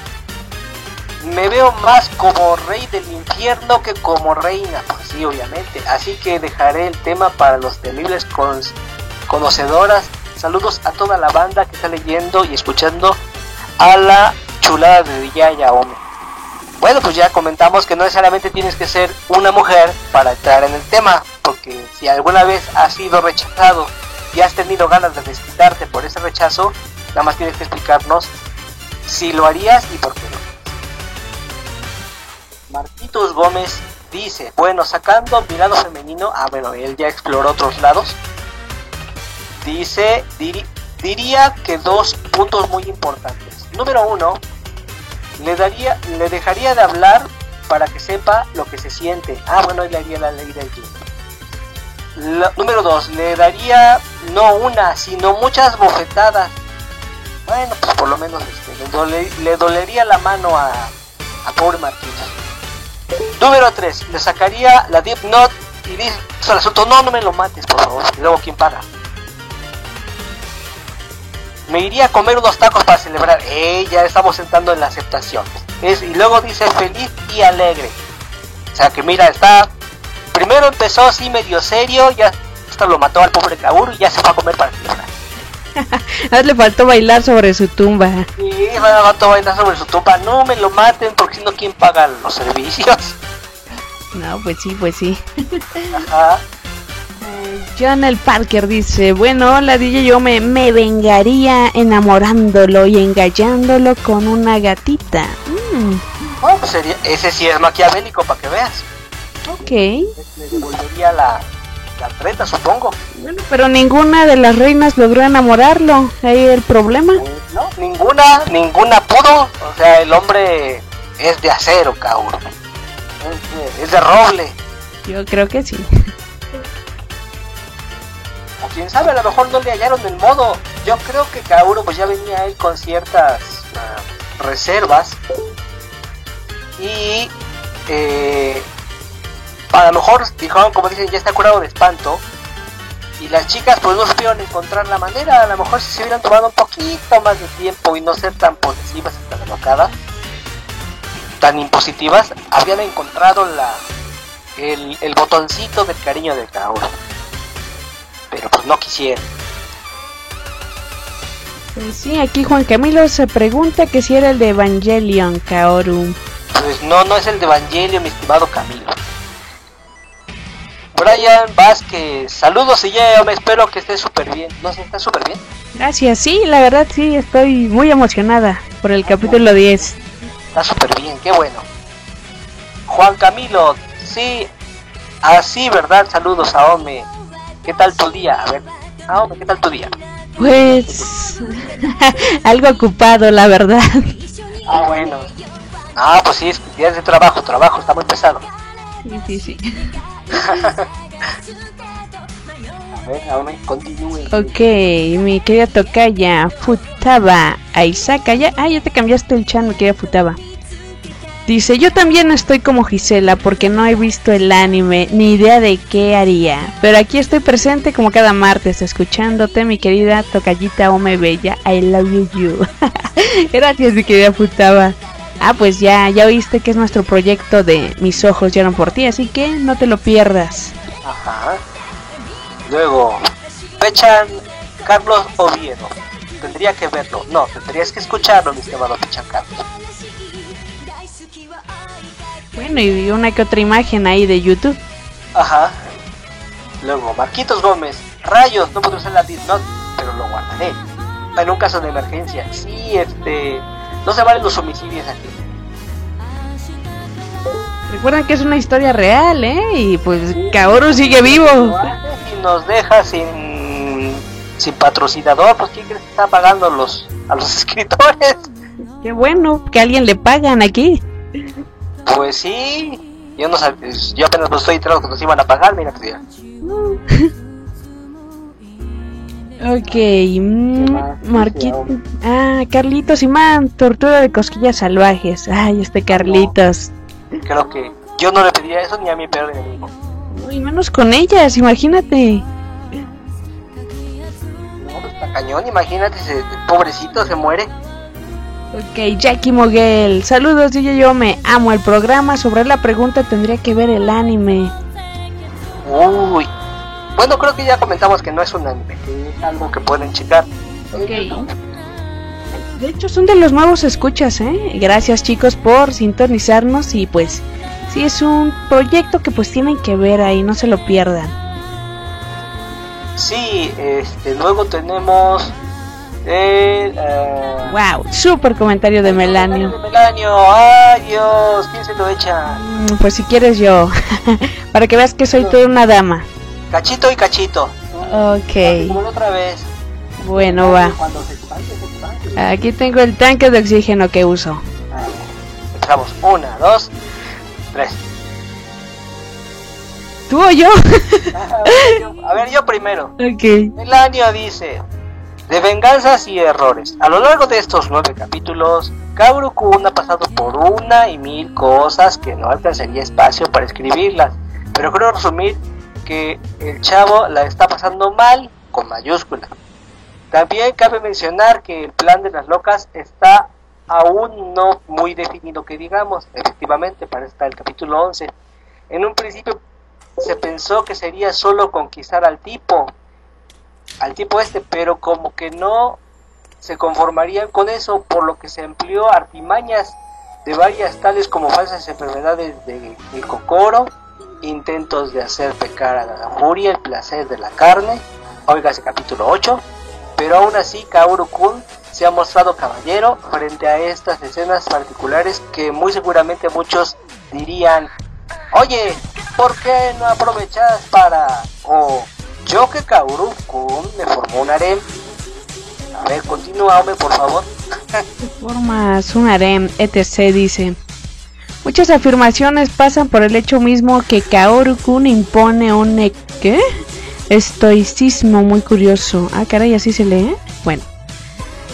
veo más como rey del infierno que como reina. Pues sí, obviamente. Así que dejaré el tema para los temibles conocedoras. Saludos a toda la banda que está leyendo y escuchando a la chulada de Yaya Ome. Bueno, pues ya comentamos que no necesariamente tienes que ser una mujer para entrar en el tema, porque si alguna vez has sido rechazado y has tenido ganas de desquitarte por ese rechazo, nada más tienes que explicarnos si lo harías y por qué no. Marquitos Gómez dice, bueno, sacando mi lado femenino, bueno, él ya exploró otros lados. Dice, diría que 2 puntos muy importantes. Número 1, le dejaría de hablar para que sepa lo que se siente. Bueno, le haría la ley del hielo. Número 2, le daría no una, sino muchas bofetadas. Bueno, pues por lo menos le dolería la mano a pobre Marquitos. Número 3, le sacaría la Deep Note y dice al asunto, no me lo mates, por favor. Y luego, ¿quién paga? Me iría a comer unos tacos para celebrar. Ya estamos entrando en la aceptación. Y luego dice feliz y alegre. O sea que mira, primero empezó así medio serio, ya hasta lo mató al pobre Kaoru y ya se fue a comer para celebrar. Le faltó bailar sobre su tumba. Sí, le faltó bailar sobre su tumba. No me lo maten porque si no, ¿quién paga los servicios? No, pues sí. Ajá. John el Parker dice, bueno, la DJ yo me vengaría enamorándolo y engallándolo con una gatita. Pues ese sí es maquiavélico para que veas. Ok. Le devolvería la treta, supongo. Bueno, pero ninguna de las reinas logró enamorarlo. Ahí el problema. No, ninguna pudo. O sea, el hombre es de acero, Kaoru. Es de roble. Yo creo que sí. O quién sabe, a lo mejor no le hallaron el modo. Yo creo que Kaoru pues ya venía él con ciertas reservas. Y a lo mejor dijeron, como dicen, ya está curado de espanto. Y las chicas pues no supieron encontrar la manera. A lo mejor si se hubieran tomado un poquito más de tiempo y no ser tan posesivas y tan alocadas, tan impositivas, habían encontrado el botoncito del cariño de Kaoru. Pero pues no quisieron. Pues sí, aquí Juan Camilo se pregunta que si era el de Evangelion, Kaoru. Pues no es el de Evangelion, mi estimado Camilo. Brian Vázquez, saludos y yo me espero que esté súper bien. No sé, ¿está súper bien? Gracias, sí, la verdad sí, estoy muy emocionada por el capítulo 10. Está súper bien, qué bueno. Juan Camilo, sí, así, ¿verdad? Saludos a Ome. ¿Qué tal tu día? A ver, Ome, ¿qué tal tu día? Pues algo ocupado, la verdad. Bueno. Pues sí, es días de trabajo, está muy pesado. Sí. A ver, Ome, continúe. Ok, mi querida tocaya Futaba Aisaka, ya te cambiaste el chan, mi querida Futaba. Dice, yo también estoy como Gisela porque no he visto el anime, ni idea de qué haría. Pero aquí estoy presente como cada martes, escuchándote, mi querida tocallita Ome Bella. I love you. Gracias, mi querida Futaba. Pues ya oíste que es nuestro proyecto de Mis ojos lloran por ti, así que no te lo pierdas. Ajá. Luego, Pechan Carlos Oviedo. Tendría que verlo. No, tendrías que escucharlo, mi estimado Pechan Carlos. Bueno, y una que otra imagen ahí de YouTube. Ajá. Luego, Marquitos Gómez. Rayos, no puedo usar la Disney, pero lo guardaré. En un caso de emergencia. Sí, no se valen los homicidios aquí. Recuerden que es una historia real, y pues Kaoru sigue vivo. Y nos deja sin patrocinador, pues ¿quién crees que está pagando a los escritores? Qué bueno, que alguien le pagan aquí. Pues sí, yo no sabía, yo apenas estoy enterado que nos iban a pagar, mira que ya. Ok, Marquito. Carlitos Imán, tortura de cosquillas salvajes. Ay, Carlitos. Creo que yo no le pediría eso ni a mi peor enemigo. Y menos con ellas, imagínate. No, pues está cañón, imagínate, pobrecito se muere. Ok, Jackie Moguel. Saludos, yo me amo el programa. Sobre la pregunta, tendría que ver el anime. Uy. Bueno, creo que ya comentamos que no es un anime, que es algo que pueden checar. Ok. De hecho, son de los nuevos escuchas, Gracias, chicos, por sintonizarnos. Y pues, sí, es un proyecto que pues tienen que ver ahí, no se lo pierdan. Sí, luego tenemos... Wow, super comentario de Melanio. Ay Dios, ¿quién se lo echa? Pues si quieres yo. Para que veas que soy toda una dama. Cachito y cachito. Ok. Como la otra vez. Bueno, va. Aquí tengo el tanque de oxígeno que uso. Empezamos. 1, 2, 3. ¿Tú o yo? A ver, yo primero. Ok. Melanio dice: de venganzas y errores. A lo largo de estos 9 capítulos, Kaoru-kun ha pasado por una y mil cosas que no alcanzaría espacio para escribirlas. Pero creo resumir que el chavo la está pasando mal con mayúscula. También cabe mencionar que el plan de las locas está aún no muy definido, que digamos. Efectivamente, para el capítulo 11. En un principio se pensó que sería solo conquistar al tipo pero como que no se conformarían con eso, por lo que se empleó artimañas de varias, tales como falsas enfermedades de Kokoro, intentos de hacer pecar a la furia, el placer de la carne, oiga ese capítulo 8, pero aún así Kaoru-kun se ha mostrado caballero frente a estas escenas particulares que muy seguramente muchos dirían: oye, ¿por qué no aprovechas para...? Yo que Kaoru-kun me formó un harem. A ver, continúame por favor. Formas un harem, etc. dice. Muchas afirmaciones pasan por el hecho mismo que Kaoru-kun impone un ¿qué? Estoicismo muy curioso. Caray, así se lee. Bueno.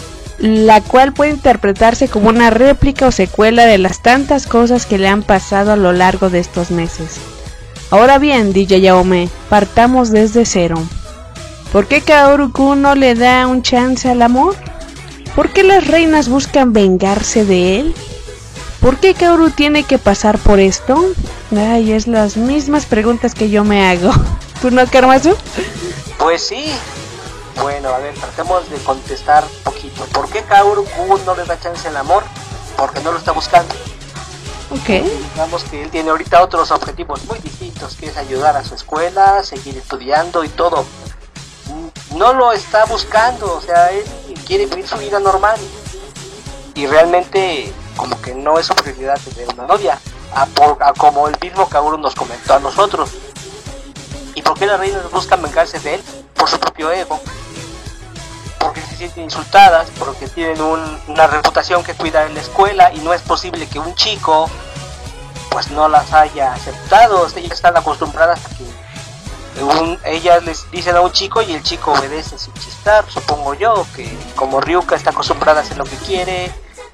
la cual puede interpretarse como una réplica o secuela de las tantas cosas que le han pasado a lo largo de estos meses. Ahora bien, DJ Yaome, partamos desde cero. ¿Por qué Kaoru-kun no le da un chance al amor? ¿Por qué las reinas buscan vengarse de él? ¿Por qué Kaoru tiene que pasar por esto? Ay, es las mismas preguntas que yo me hago. ¿Tú no, Karmasu? Pues sí. Bueno, a ver, tratemos de contestar un poquito. ¿Por qué Kaoru-kun no le da chance al amor? Porque no lo está buscando. Ok. Digamos que él tiene ahorita otros objetivos muy distintos, que es ayudar a su escuela, seguir estudiando y todo. No lo está buscando, o sea, él quiere vivir su vida normal. Y realmente como que no es su prioridad tener una novia, como el mismo Kaoru nos comentó a nosotros. ¿Y por qué las reinas buscan vengarse de él? Por su propio ego, porque se sienten insultadas, porque tienen una reputación que cuidar en la escuela y no es posible que un chico pues no las haya aceptado. Ellas están acostumbradas a que ellas les dicen a un chico y el chico obedece sin chistar, supongo yo, que como Ryuka está acostumbrada a hacer lo que quiere.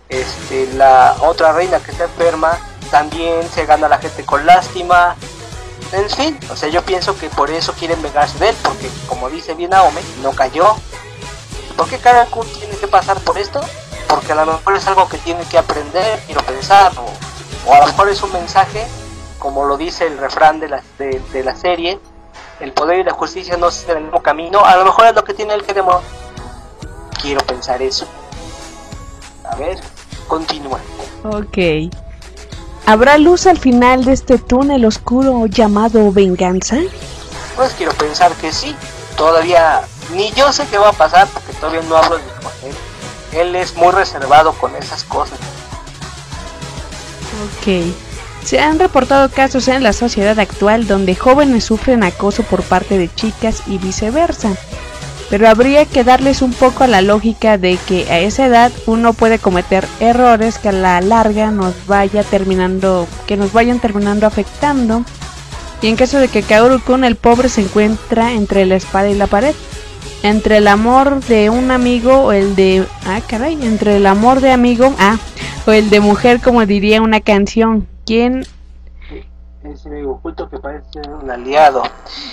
La otra reina que está enferma también se gana a la gente con lástima. En fin, o sea, yo pienso que por eso quieren vengarse de él, porque como dice bien Naome, no cayó. ¿Por qué Kaoru tiene que pasar por esto? Porque a lo mejor es algo que tiene que aprender, quiero pensar, o a lo mejor es un mensaje, como lo dice el refrán de la serie, el poder y la justicia no siguen el mismo camino. A lo mejor es lo que tiene él que demostrar. Quiero pensar eso. A ver, continúa. Ok. ¿Habrá luz al final de este túnel oscuro llamado venganza? Pues quiero pensar que sí. Todavía ni yo sé qué va a pasar porque todavía no hablo ni con él. Él es muy reservado con esas cosas. Ok. Se han reportado casos en la sociedad actual donde jóvenes sufren acoso por parte de chicas y viceversa. Pero habría que darles un poco a la lógica de que a esa edad uno puede cometer errores que a la larga nos vayan terminando afectando. Y en caso de que Kaoru-kun, el pobre, se encuentra entre la espada y la pared, entre el amor de un amigo o el de entre el amor de amigo o el de mujer, como diría una canción. ¿Quién? Ese amigo oculto que parece un aliado.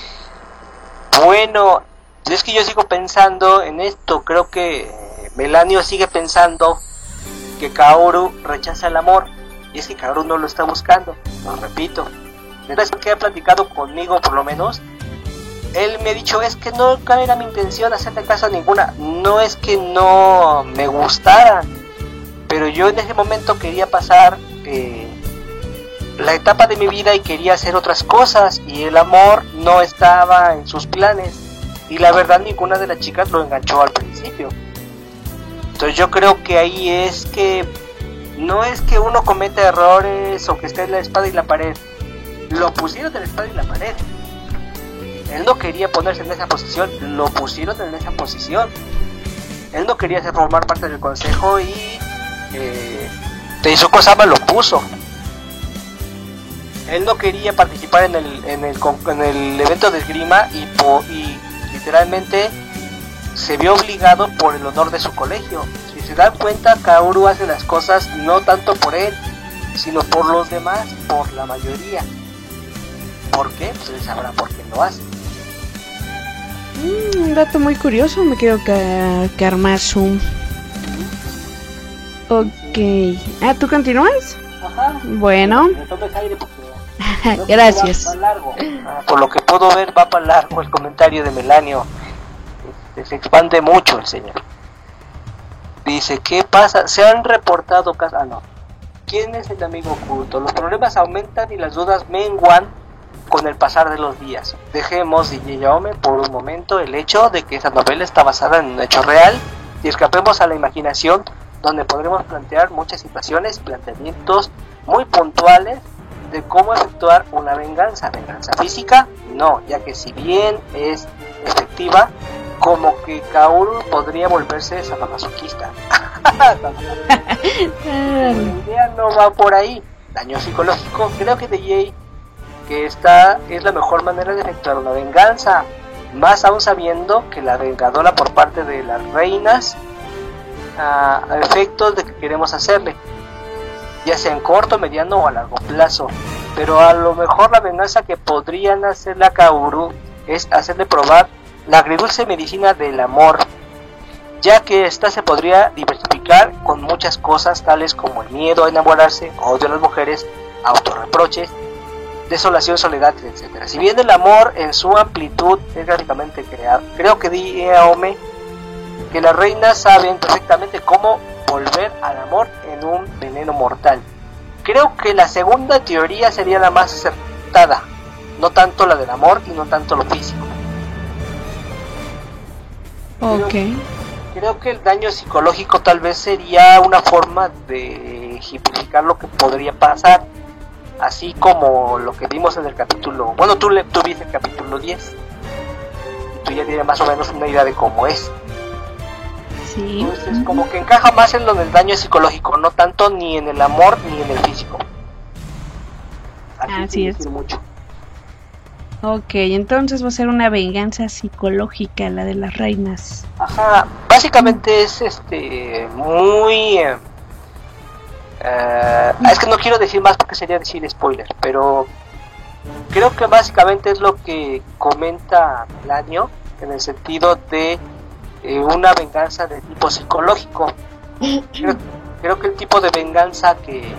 Bueno, es que yo sigo pensando en esto. Creo que Melanio sigue pensando que Kaoru rechaza el amor, y es que Kaoru no lo está buscando. Lo repito, después que ha platicado conmigo, por lo menos él me ha dicho, es que no era mi intención hacerle caso a ninguna. No es que no me gustara, pero yo en ese momento quería pasar la etapa de mi vida y quería hacer otras cosas, y el amor no estaba en sus planes. Y la verdad, ninguna de las chicas lo enganchó al principio. Entonces yo creo que ahí es que no es que uno cometa errores o que esté en la espada y la pared. Lo pusieron en la espada y la pared. Él no quería ponerse en esa posición, lo pusieron en esa posición. Él no quería formar parte del consejo y Teisuko Sama lo puso. Él no quería participar en el evento de esgrima y literalmente se vio obligado por el honor de su colegio. Si se dan cuenta, Kaoru hace las cosas no tanto por él, sino por los demás, por la mayoría. ¿Por qué? Pues él sabrá por qué lo hace. Un dato muy curioso, me quedo Karmasu. Ok. ¿Tú continúas? Ajá. Bueno. Me tomes aire porque gracias. Va largo. Por lo que puedo ver, va para largo el comentario de Melanio. Se expande mucho el señor. Dice, ¿qué pasa? Se han reportado casos. No. ¿Quién es el amigo oculto? Los problemas aumentan y las dudas menguan con el pasar de los días. Dejemos DJ Yaome por un momento el hecho de que esa novela está basada en un hecho real y escapemos a la imaginación, donde podremos plantear muchas situaciones, planteamientos muy puntuales de cómo efectuar una venganza. ¿Venganza física? No, ya que si bien es efectiva, como que Kaoru podría volverse sadomasoquista. La idea no va por ahí. Daño psicológico, creo que DJ que esta es la mejor manera de efectuar una venganza, más aún sabiendo que la vengadora por parte de las reinas a efectos de que queremos hacerle, ya sea en corto, mediano o a largo plazo. Pero a lo mejor la venganza que podrían hacerle a Kaoru es hacerle probar la agridulce medicina del amor, ya que esta se podría diversificar con muchas cosas tales como el miedo a enamorarse, odio a las mujeres, autorreproches, desolación, soledad, etc. Si bien el amor en su amplitud es gráficamente creado, creo que di Aome que las reinas saben perfectamente cómo volver al amor en un veneno mortal. Creo que la segunda teoría sería la más acertada, no tanto la del amor y no tanto lo físico. Ok. Creo que el daño psicológico tal vez sería una forma de ejemplificar lo que podría pasar, así como lo que vimos en el capítulo, bueno, tú viste el capítulo 10 y tú ya tienes más o menos una idea de cómo es. Sí. Entonces como que encaja más en lo del daño psicológico, no tanto ni en el amor ni en el físico. Así es. Mucho. Ok, entonces va a ser una venganza psicológica la de las reinas. Ajá, básicamente es muy es que no quiero decir más porque sería decir spoiler, pero creo que básicamente es lo que comenta Lanio en el sentido de una venganza de tipo psicológico. Creo que el tipo de venganza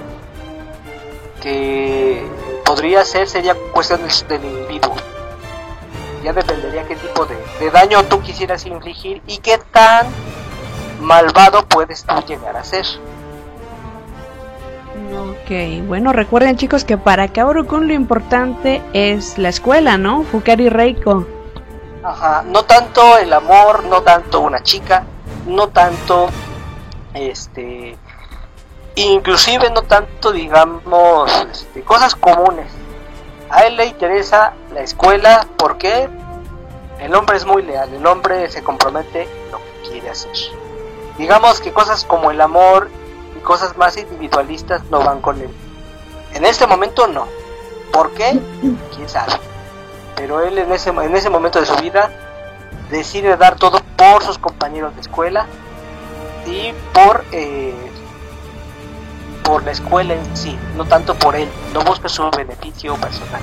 que podría ser sería cuestión del individuo. Ya dependería qué tipo de daño tú quisieras infligir y qué tan malvado puedes tú llegar a ser. Ok, bueno, recuerden chicos que para Kaoru-kun lo importante es la escuela, ¿no? Fukari Reiko. Ajá, no tanto el amor, no tanto una chica, no tanto inclusive no tanto, digamos, cosas comunes. A él le interesa la escuela porque el hombre es muy leal, el hombre se compromete en lo que quiere hacer. Digamos que cosas como el amor y cosas más individualistas no van con él. En este momento no. ¿Por qué? ¿Quién sabe? Pero él en ese momento de su vida decide dar todo por sus compañeros de escuela y por la escuela en sí, no tanto por él, no busca su beneficio personal.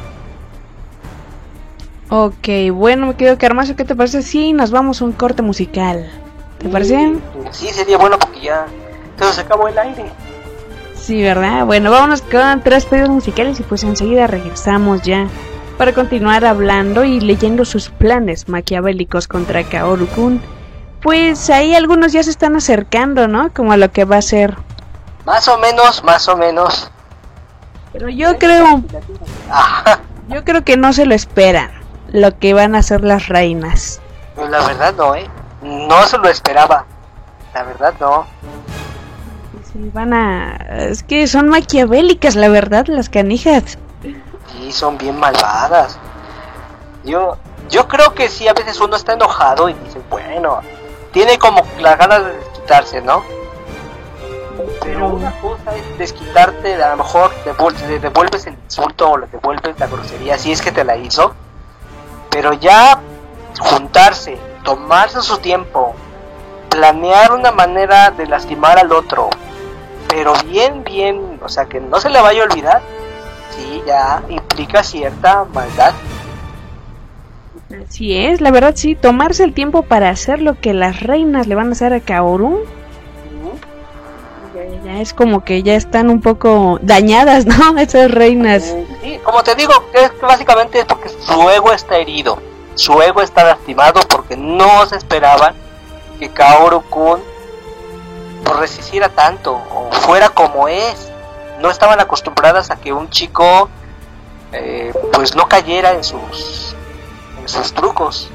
Ok, bueno, me quedo Carmacio, ¿qué te parece si nos vamos a un corte musical? ¿Te parece? Sí, sería bueno porque ya se acabó el aire. Sí, ¿verdad? Bueno, vámonos con 3 pedidos musicales y pues enseguida regresamos ya para continuar hablando y leyendo sus planes maquiavélicos contra Kaoru-kun. Pues ahí algunos ya se están acercando, ¿no? Como a lo que va a ser. Más o menos. Pero yo creo que no se lo esperan lo que van a hacer las reinas. Pues la verdad no, no se lo esperaba. La verdad no. Sí, es que son maquiavélicas, la verdad, las canijas. Sí, son bien malvadas. Yo creo que sí, a veces uno está enojado y dice, bueno, tiene como las ganas de desquitarse, ¿no? Pero una cosa es desquitarte, a lo mejor le devuelves el insulto o le devuelves la grosería, si es que te la hizo. Pero ya juntarse, tomarse su tiempo, planear una manera de lastimar al otro, pero bien, o sea, que no se le vaya a olvidar, sí, ya implica cierta maldad. Así es, la verdad sí, tomarse el tiempo para hacer lo que las reinas le van a hacer a Kaoru. Ya es como que ya están un poco dañadas, ¿no? Esas reinas. Sí, como te digo, es que básicamente es porque su ego está herido, su ego está lastimado porque no se esperaba que Kaoru-kun resistiera tanto o fuera como es. No estaban acostumbradas a que un chico pues no cayera en sus trucos.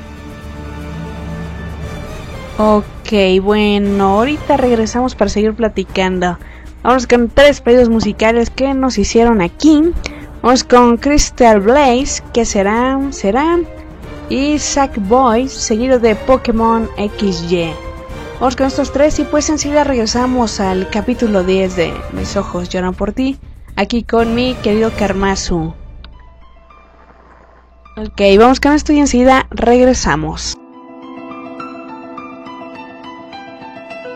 Ok, bueno, ahorita regresamos para seguir platicando. Vamos con 3 pedidos musicales que nos hicieron aquí. Vamos con Crystal Blaze, que será, y Sackboy, seguido de Pokémon XY. Vamos con estos 3 y pues enseguida regresamos al capítulo 10 de Mis ojos lloran por ti, aquí con mi querido Karmasu. Ok, vamos con esto y enseguida regresamos.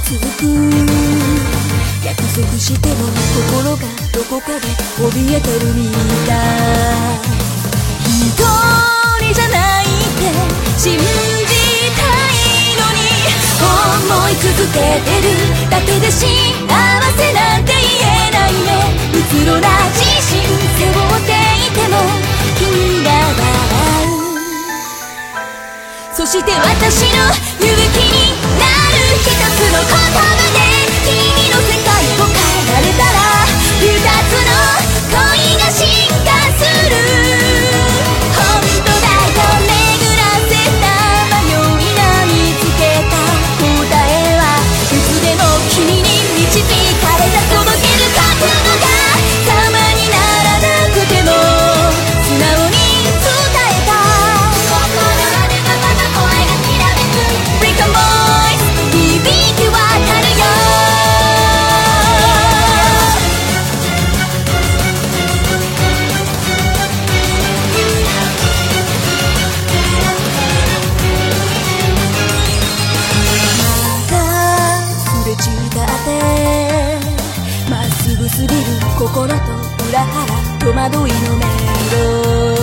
続く。約束しても心がどこかで怯えてるみたい。一人じゃないって信じたいのに、思い続けてるだけで幸せなんて言えないね。うつろな自信背負っていても君が笑う。そして私の勇気になる一つの言葉で君の世界を変えられたら、二つの恋が進化する。本当だよ、巡らせた迷いが見つけた答えはいつでも君に導かれた。届ける覚悟が様にならなくても素直に伝えた。心の出方の声がきらめく Break a voice 響き渡るよ。すれ違ってまっすぐすぎる心と裏腹戸惑いの迷路。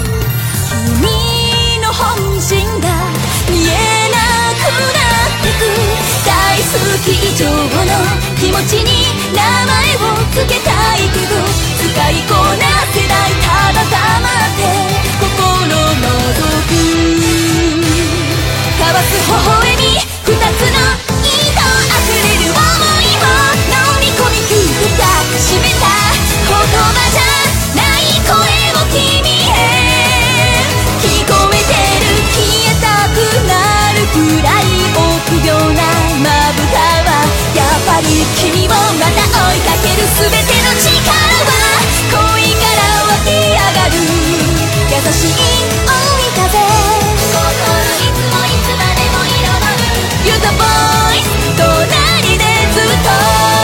君の本心が見えなくなってく。大好き以上の気持ちに名前をつけたいけど、使いこなせない。ただ黙って心のぞく。交わす微笑み二つの糸あふれる想いを飲み込みぎゅっと抱きしめた。言葉じゃない声を君へ聞こえてる。消えたくなるくらい臆病なまぶたはやっぱり君をまた追いかける。全ての力は恋から湧き上がる優しい追い風。心いつもいつまでも彩る You're the voice 隣でずっと。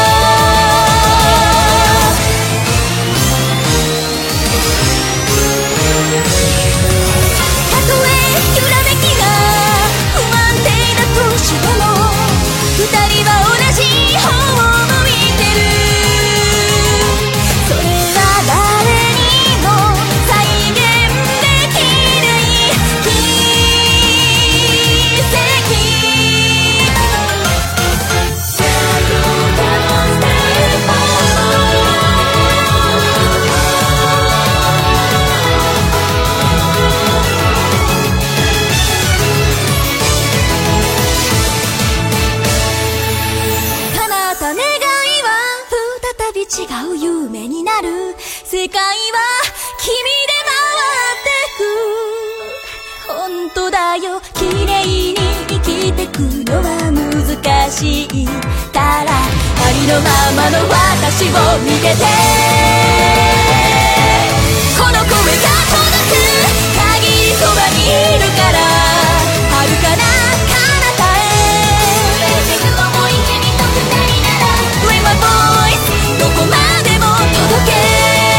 たとえ揺らめきが不安定だとしても、二人は同じ方を向いてる。それは誰にも再現できない奇跡。叶った願いは再び違う夢になる。世界は君で回ってく。本当だよ、綺麗に生きてくのは難しいから、ありのままの私を見てて。この声が届く限りそばにいるから、遥かな彼方へ連れてく想い。君と二人なら Play my voice どこまでも届け。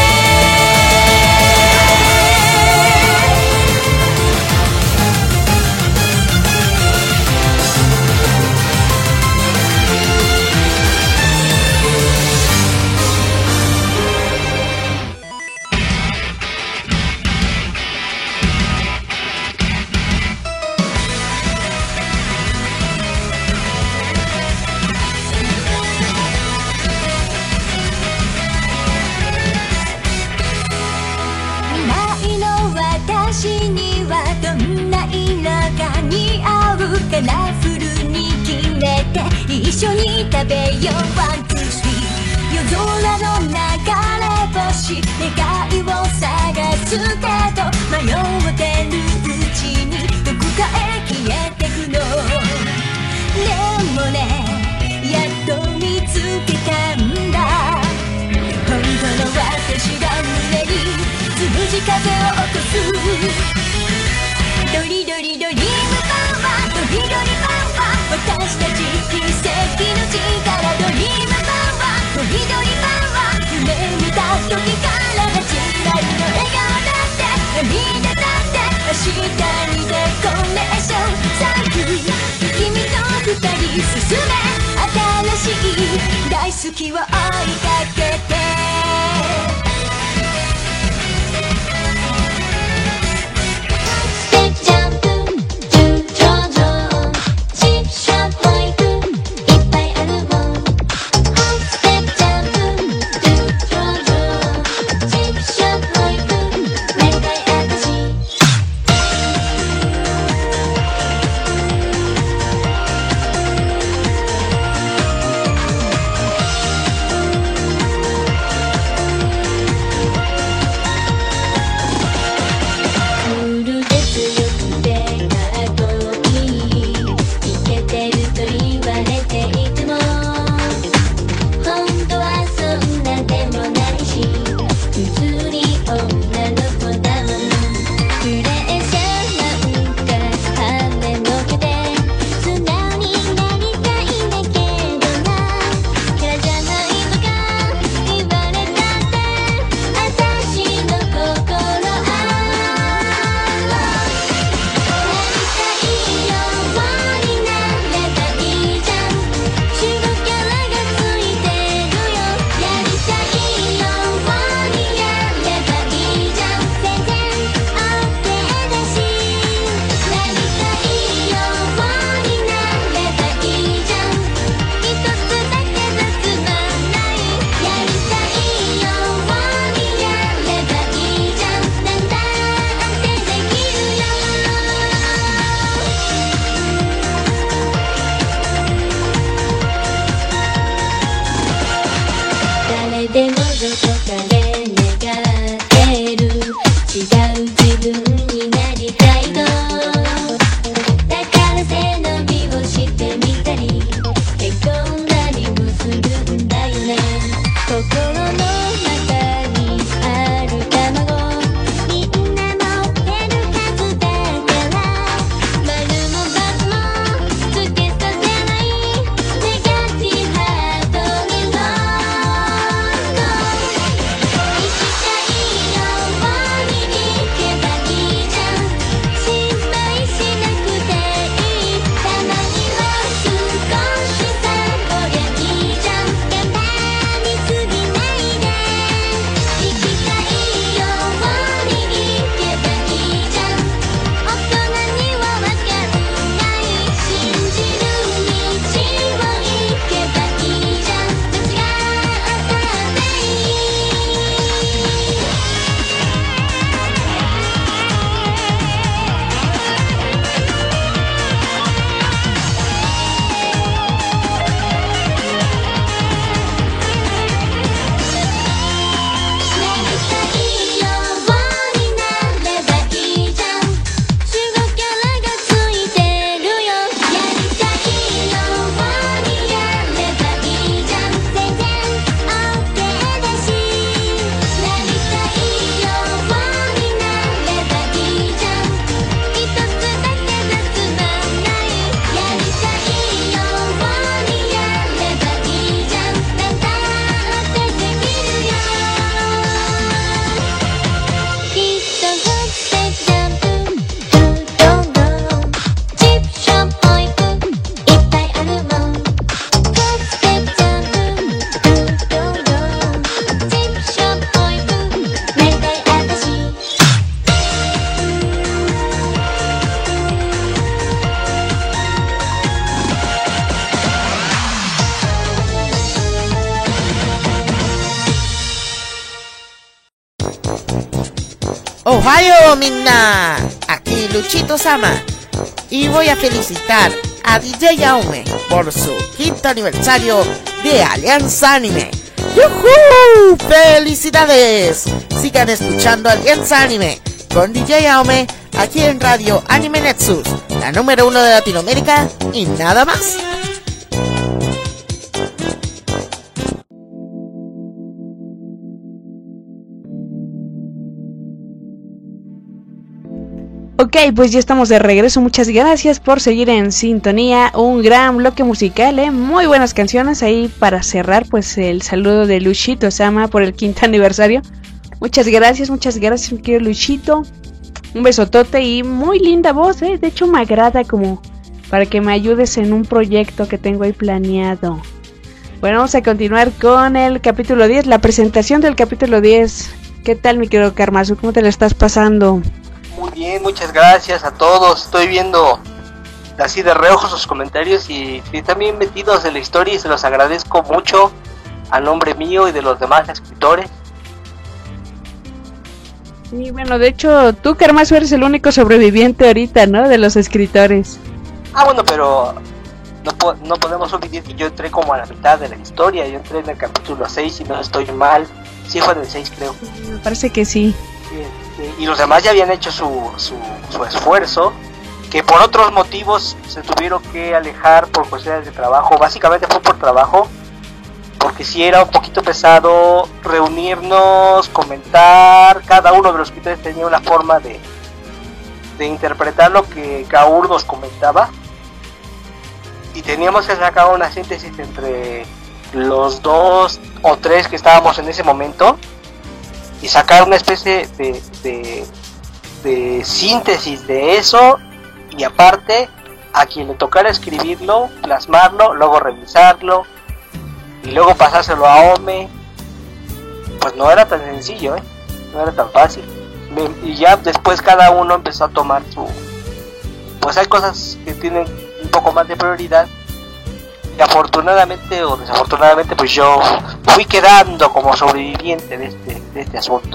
未来の私にはどんな色が似合うか。カラフルに決めて一緒に食べよう One, two, three。 夜空の流れ星願いを探すけど、迷ってるうちにどこかへ消えてくの。でもね、やっと見つけたんだ。本当の私が胸につむじ風を起こす。ドリドリドリームパワー、ドリドリパワー、私たち奇跡の力。ドリームパワー、ドリドリパワー、夢見た時から始まりの笑顔だって涙だって明日にデコレーション。さあ君と二人進めしい大好きを追いかけてでもどこかで願ってる違う自分になりたいのだから背伸びをしてみたりへこんだりもするんだよね心の中にある卵みんな持ってるはずだから丸も×もつけさせないネガティブハートに Ohio, minna, aquí Luchito Sama y voy a felicitar a DJ Yaume por su 5º aniversario de Alianza Anime. ¡Yujú! ¡Felicidades! Sigan escuchando Alianza Anime con DJ Yaume aquí en Radio Anime Nexus, la número 1 de Latinoamérica y nada más. Ok, pues ya estamos de regreso, muchas gracias por seguir en sintonía, un gran bloque musical, muy buenas canciones ahí para cerrar, pues el saludo de Luchito Sama por el 5º aniversario, muchas gracias mi querido Luchito, un besotote y muy linda voz, de hecho me agrada como para que me ayudes en un proyecto que tengo ahí planeado. Bueno, vamos a continuar con el capítulo 10, la presentación del capítulo 10. ¿Qué tal, mi querido Karmasu? ¿Cómo te lo estás pasando? Muy bien, muchas gracias a todos. Estoy viendo así de reojo sus comentarios y están bien metidos en la historia y se los agradezco mucho a nombre mío y de los demás escritores. Y bueno, de hecho, tú, Karmasu, eres el único sobreviviente ahorita, ¿no? De los escritores. Ah, bueno, pero no podemos olvidar que yo entré como a la mitad de la historia. Yo entré en el capítulo 6, si no estoy mal. Sí, fue en el 6, creo. Me parece que sí. Y los demás ya habían hecho su esfuerzo, que por otros motivos se tuvieron que alejar por cuestiones de trabajo. Básicamente fue por trabajo, porque sí era un poquito pesado reunirnos, comentar. Cada uno de los escritores tenía una forma de interpretar lo que Kaoru nos comentaba, y teníamos que sacar una síntesis entre los 2 o 3 que estábamos en ese momento y sacar una especie de síntesis de eso, y aparte a quien le tocara escribirlo, plasmarlo, luego revisarlo y luego pasárselo a Ome. Pues no era tan sencillo, no era tan fácil. Y ya después cada uno empezó a tomar pues hay cosas que tienen un poco más de prioridad, y afortunadamente o desafortunadamente pues yo fui quedando como sobreviviente de este asunto.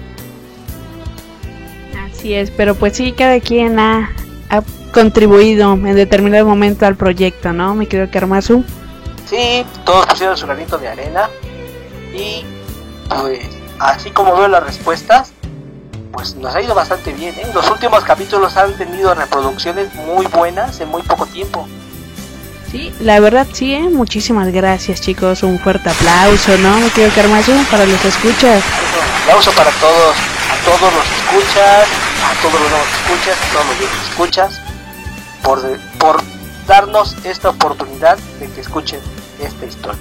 Así es, pero pues sí, cada quien ha contribuido en determinado momento al proyecto, ¿no, mi querido Karmasu? Sí, todos pusieron su granito de arena, y pues así como veo las respuestas, pues nos ha ido bastante bien, ¿eh? Los últimos capítulos han tenido reproducciones muy buenas en muy poco tiempo. Sí, la verdad sí, muchísimas gracias, chicos. Un fuerte aplauso, ¿no, mi querido Karmasu? Para los escuchas. Un aplauso para todos, a todos los escuchas, a todos los nuevos escuchas, a todos los viejos escuchas, por darnos esta oportunidad de que escuchen esta historia.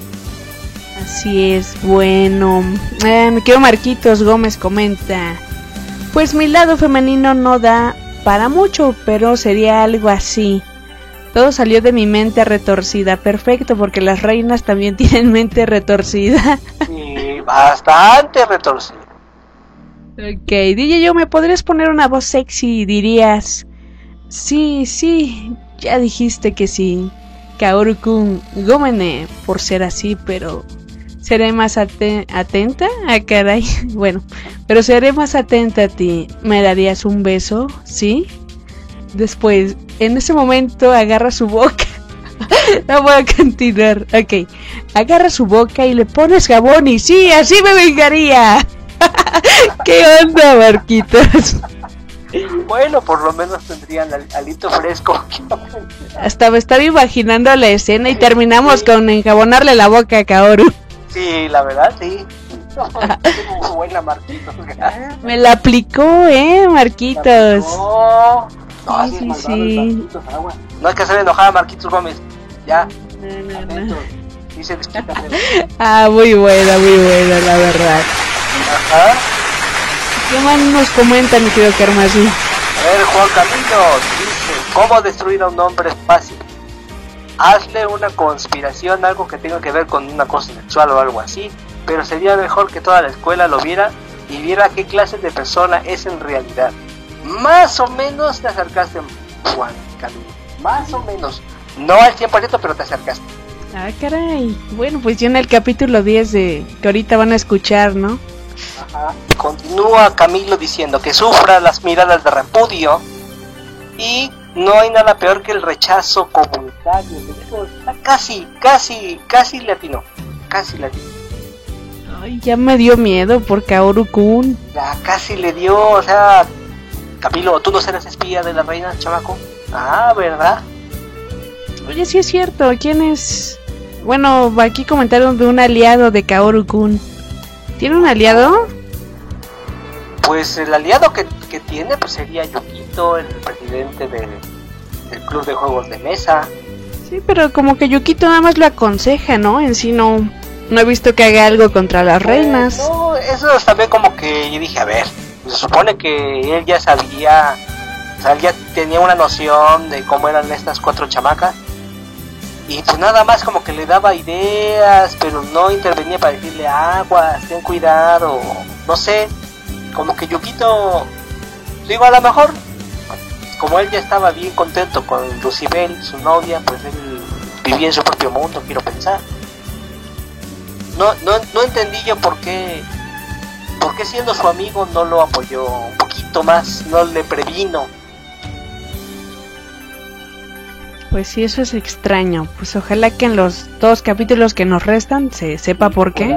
Así es, bueno. Mi querido Marquitos Gómez comenta: pues mi lado femenino no da para mucho, pero sería algo así. Todo salió de mi mente retorcida. Perfecto, porque las reinas también tienen mente retorcida. Sí, bastante retorcida. Ok, DJ, ¿yo me podrías poner una voz sexy y dirías: sí, ya dijiste que sí, Kaoru-kun, gómene por ser así, pero seré más atenta? Ah, caray. Bueno, pero seré más atenta a ti. ¿Me darías un beso? ¿Sí? Después, en ese momento, agarra su boca. No voy a continuar. Ok. Agarra su boca y le pones jabón y sí, así me vengaría. ¿Qué onda, Marquitos? Bueno, por lo menos tendrían alito fresco. Hasta me estaba imaginando la escena y terminamos con enjabonarle la boca a Kaoru. Sí, la verdad, sí. Buena, Marquitos. Me la aplicó, Marquitos. No, sí. No hay que hacer enojar a Marquitos Gómez. Ya. No. Dice muy buena, la verdad. Ajá. ¿Qué más nos comentan, mi querido Karmasu? A ver, Juan Camilo dice: ¿cómo destruir a un hombre es fácil? Hazle una conspiración, algo que tenga que ver con una cosa sexual o algo así, pero sería mejor que toda la escuela lo viera y viera qué clase de persona es en realidad. Más o menos te acercaste, Juan Camilo. Más o menos. No al 100%, pero te acercaste. Ah, caray. Bueno, pues ya en el capítulo 10 que ahorita van a escuchar, ¿no? Ajá. Continúa Camilo diciendo que sufra las miradas de repudio y no hay nada peor que el rechazo comunitario. Casi le atinó. Ay, ya me dio miedo por Kaoru-kun. Ya casi le dio, o sea, Camilo, ¿tú no serás espía de la reina, chamaco? Ah, ¿verdad? Oye, sí es cierto, ¿quién es? Bueno, aquí comentaron de un aliado de Kaoru-kun. ¿Tiene un aliado? Pues el aliado que tiene pues sería Yukito, el presidente del club de juegos de mesa. Sí, pero como que Yukito nada más lo aconseja, ¿no? En sí no he visto que haga algo contra las reinas. No, eso es también como que yo dije, a ver, se supone que él ya sabía, o sea, él ya tenía una noción de cómo eran estas 4 chamacas. y pues nada más como que le daba ideas, pero no intervenía para decirle aguas, ten cuidado, no sé, como que Yukito, digo, a lo mejor como él ya estaba bien contento con Lucibel, su novia, pues él vivía en su propio mundo, quiero pensar. No entendí yo por qué siendo su amigo no lo apoyó un poquito más, no le previno. Pues sí, eso es extraño. Pues ojalá que en los 2 capítulos que nos restan se sepa por qué.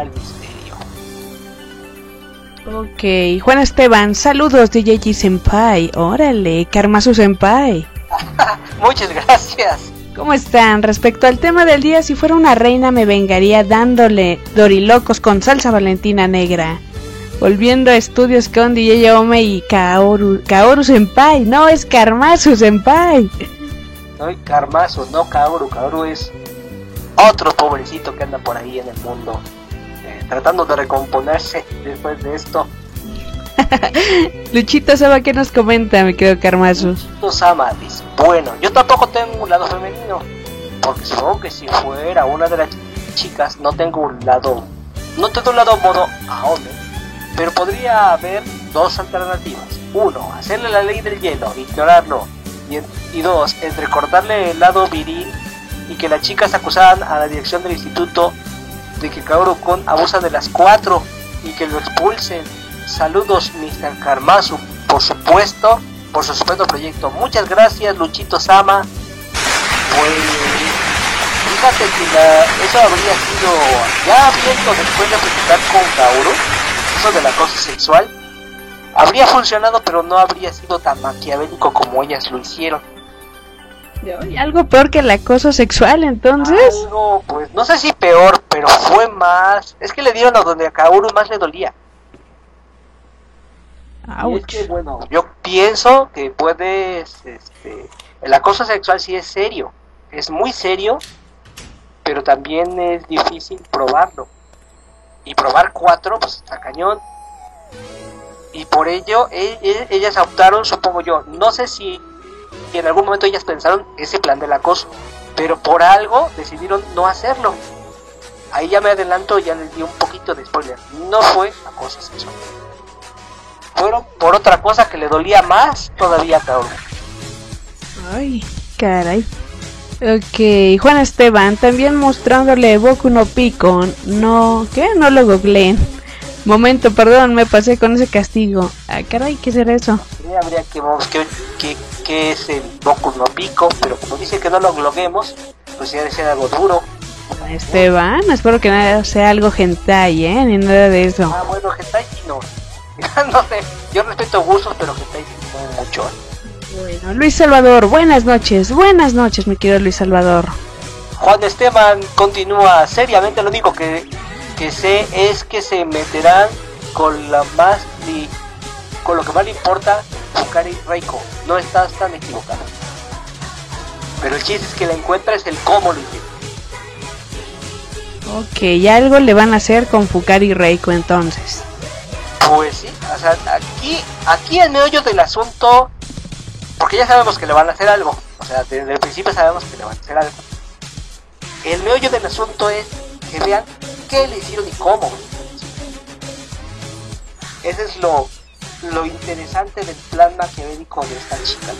Ok, Juan Esteban, saludos DJ Senpai. Órale, Karmasu Senpai. Muchas gracias. ¿Cómo están? Respecto al tema del día, si fuera una reina me vengaría dándole dorilocos con salsa valentina negra. Volviendo a estudios con DJ Ome y Kaoru Senpai. No, es Karmasu Senpai. Soy Karmasu, no Kaoru. Kaoru es otro pobrecito que anda por ahí en el mundo, tratando de recomponerse después de esto. Luchito Sama, ¿qué nos comenta, mi querido Karmasu? Luchito Sama dice, bueno, yo tampoco tengo un lado femenino, porque supongo que si fuera una de las chicas no tengo un lado modo Aome, pero podría haber 2 alternativas. 1, hacerle la ley del hielo, ignorarlo, y 2, entre cortarle el lado viril y que las chicas acusaran a la dirección del instituto de que Kaoru-kun abusa de las 4 y que lo expulsen. Saludos, Mr. Karmasu, por supuesto, por su estupendo proyecto. Muchas gracias, Luchito Sama. Pues fíjate que eso habría sido, ya viendo después de presentar con Kaoru, eso del acoso sexual, habría funcionado, pero no habría sido tan maquiavélico como ellas lo hicieron. ¿Y algo peor que el acoso sexual, entonces? Algo, pues, no sé si peor, pero fue más... Es que le dieron a donde a Kaoru más le dolía. Y es que, bueno, yo pienso que puedes... el acoso sexual sí es serio. Es muy serio, pero también es difícil probarlo. Y probar 4, pues está cañón. Y por ello ellas optaron, supongo yo, no sé si en algún momento ellas pensaron ese plan del acoso, pero por algo decidieron no hacerlo. Ahí ya me adelanto, ya les di un poquito de spoiler. No fue acoso sexual, fueron por otra cosa que le dolía más todavía a Kaoru. Ay, caray. Ok, Juan Esteban, también mostrándole Boku no Pico. No, ¿qué? No lo googleen. Momento, perdón, me pasé con ese castigo. Ah, caray, ¿qué será eso? Sí, habría que es el Boku no Pico, pero como dice que no lo gloguemos, pues ya debe ser algo duro. Esteban, espero que nada sea algo hentai, ni nada de eso. Ah, bueno, hentai no. No sé, yo respeto gustos, pero hentai no mucho. Bueno, Luis Salvador, buenas noches, mi querido Luis Salvador. Juan Esteban continúa seriamente, lo único que sé es que se meterán con lo que más le importa, Fukari Reiko. No estás tan equivocado. Pero el chiste es que la encuentras el cómo lo hicieron. Ok, algo le van a hacer con Fukari Reiko entonces. Pues sí, o sea, aquí el meollo del asunto, porque ya sabemos que le van a hacer algo, o sea, desde el principio sabemos que le van a hacer algo. El meollo del asunto es que vean qué le hicieron y cómo. Ese es lo interesante del plan maquiavélico de esta chica.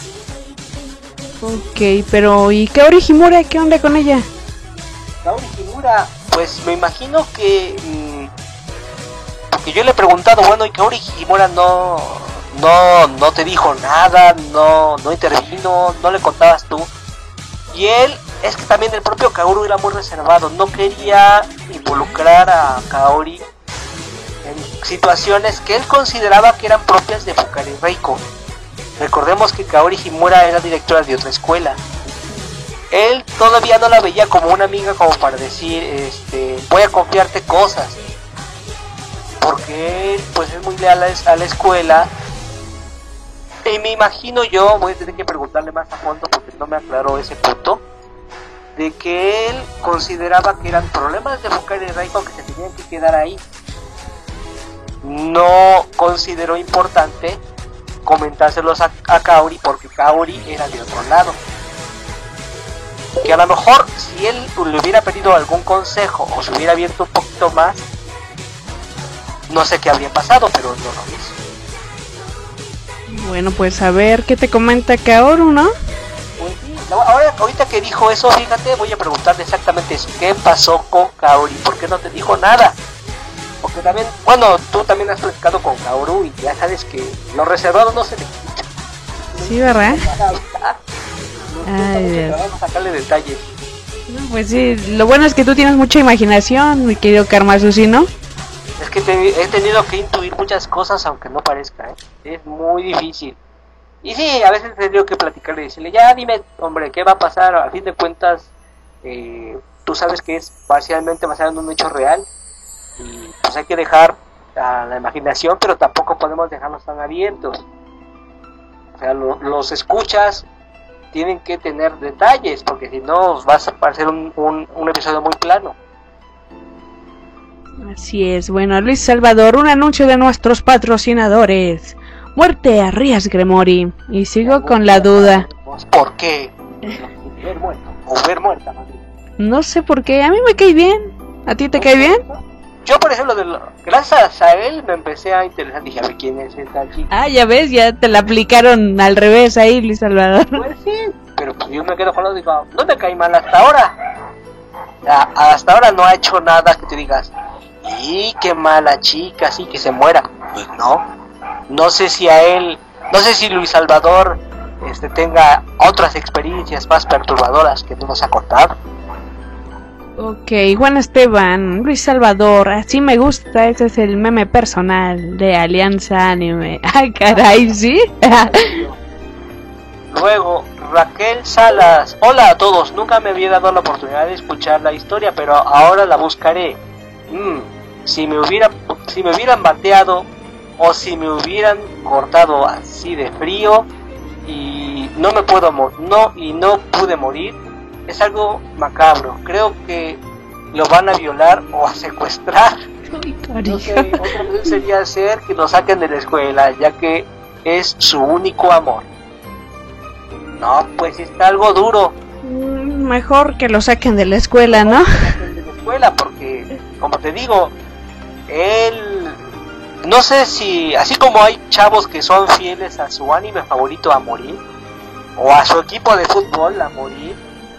Ok, pero ¿y Kaori Himura? ¿Qué onda con ella? Kaori Himura, pues me imagino que... porque yo le he preguntado, bueno, y Kaori Himura no te dijo nada, no intervino, no le contabas tú. Y él, es que también el propio Kaoru era muy reservado, no quería involucrar a Kaori en situaciones que él consideraba que eran propias de Fukari Reiko. Recordemos que Kaori Himura era directora de otra escuela. Él todavía no la veía como una amiga, como para decir, voy a confiarte cosas. Porque él, pues, es muy leal a la escuela. Y me imagino yo, voy a tener que preguntarle más a fondo porque no me aclaró ese punto, de que él consideraba que eran problemas de Fukari Reiko que se tenían que quedar ahí. No consideró importante comentárselos a Kaori porque Kaori era de otro lado. que a lo mejor si él le hubiera pedido algún consejo o se hubiera abierto un poquito más, no sé qué habría pasado, pero no lo hizo. Bueno, pues a ver qué te comenta Kaoru, ¿no? Pues sí, ahorita que dijo eso, fíjate, voy a preguntarle exactamente eso. ¿Qué pasó con Kaoru? ¿Por qué no te dijo nada? Porque también, bueno, tú también has platicado con Kaoru y ya sabes que lo reservado no se le quita. Sí, ¿verdad? Ay, Dios. Vamos a sacarle detalles. Pues sí, lo bueno es que tú tienes mucha imaginación, mi querido Karmasu, ¿sí, no? Es que he tenido que intuir muchas cosas aunque no parezca, ¿eh? Es muy difícil. Y sí, a veces he tenido que platicarle y decirle, ya dime, hombre, ¿qué va a pasar? A fin de cuentas, tú sabes que es parcialmente basado en un hecho real y pues hay que dejar a la imaginación, pero tampoco podemos dejarlos tan abiertos. O sea, los escuchas tienen que tener detalles, porque si no vas a parecer un episodio muy plano. Así es. Bueno, Luis Salvador, un anuncio de nuestros patrocinadores. Muerte a Rías Gremori. Y sigo con la duda. ¿Por qué? Ver muerto o ver muerta. No sé por qué. A mí me cae bien. ¿A ti te cae bien? Yo, por ejemplo, gracias a él me empecé a interesar. Dije, a ver quién es esta chica. Ah, ya ves, ya te la aplicaron al revés ahí, Luis Salvador. Pues sí, pero pues yo me quedo con lo digo, no me cae mal hasta ahora. Hasta ahora no ha hecho nada que te digas, y qué mala chica, sí, que se muera. Pues no. No sé si Luis Salvador tenga otras experiencias más perturbadoras que no nos ha contado. Ok, Juan Esteban, Luis Salvador, así me gusta, ese es el meme personal de Alianza Anime. Ay, caray, ¿sí? Luego, Raquel Salas, hola a todos, nunca me había dado la oportunidad de escuchar la historia, pero ahora la buscaré. Si me hubieran bateado o si me hubieran cortado así de frío y no pude morir, es algo macabro. Creo que lo van a violar o a secuestrar. No sé, otra opción sería hacer que lo saquen de la escuela, ya que es su único amor. No, pues está algo duro. Mejor que lo saquen de la escuela, ¿no? De la escuela, porque, como te digo, él, no sé si, así como hay chavos que son fieles a su anime favorito a morir, o a su equipo de fútbol a morir,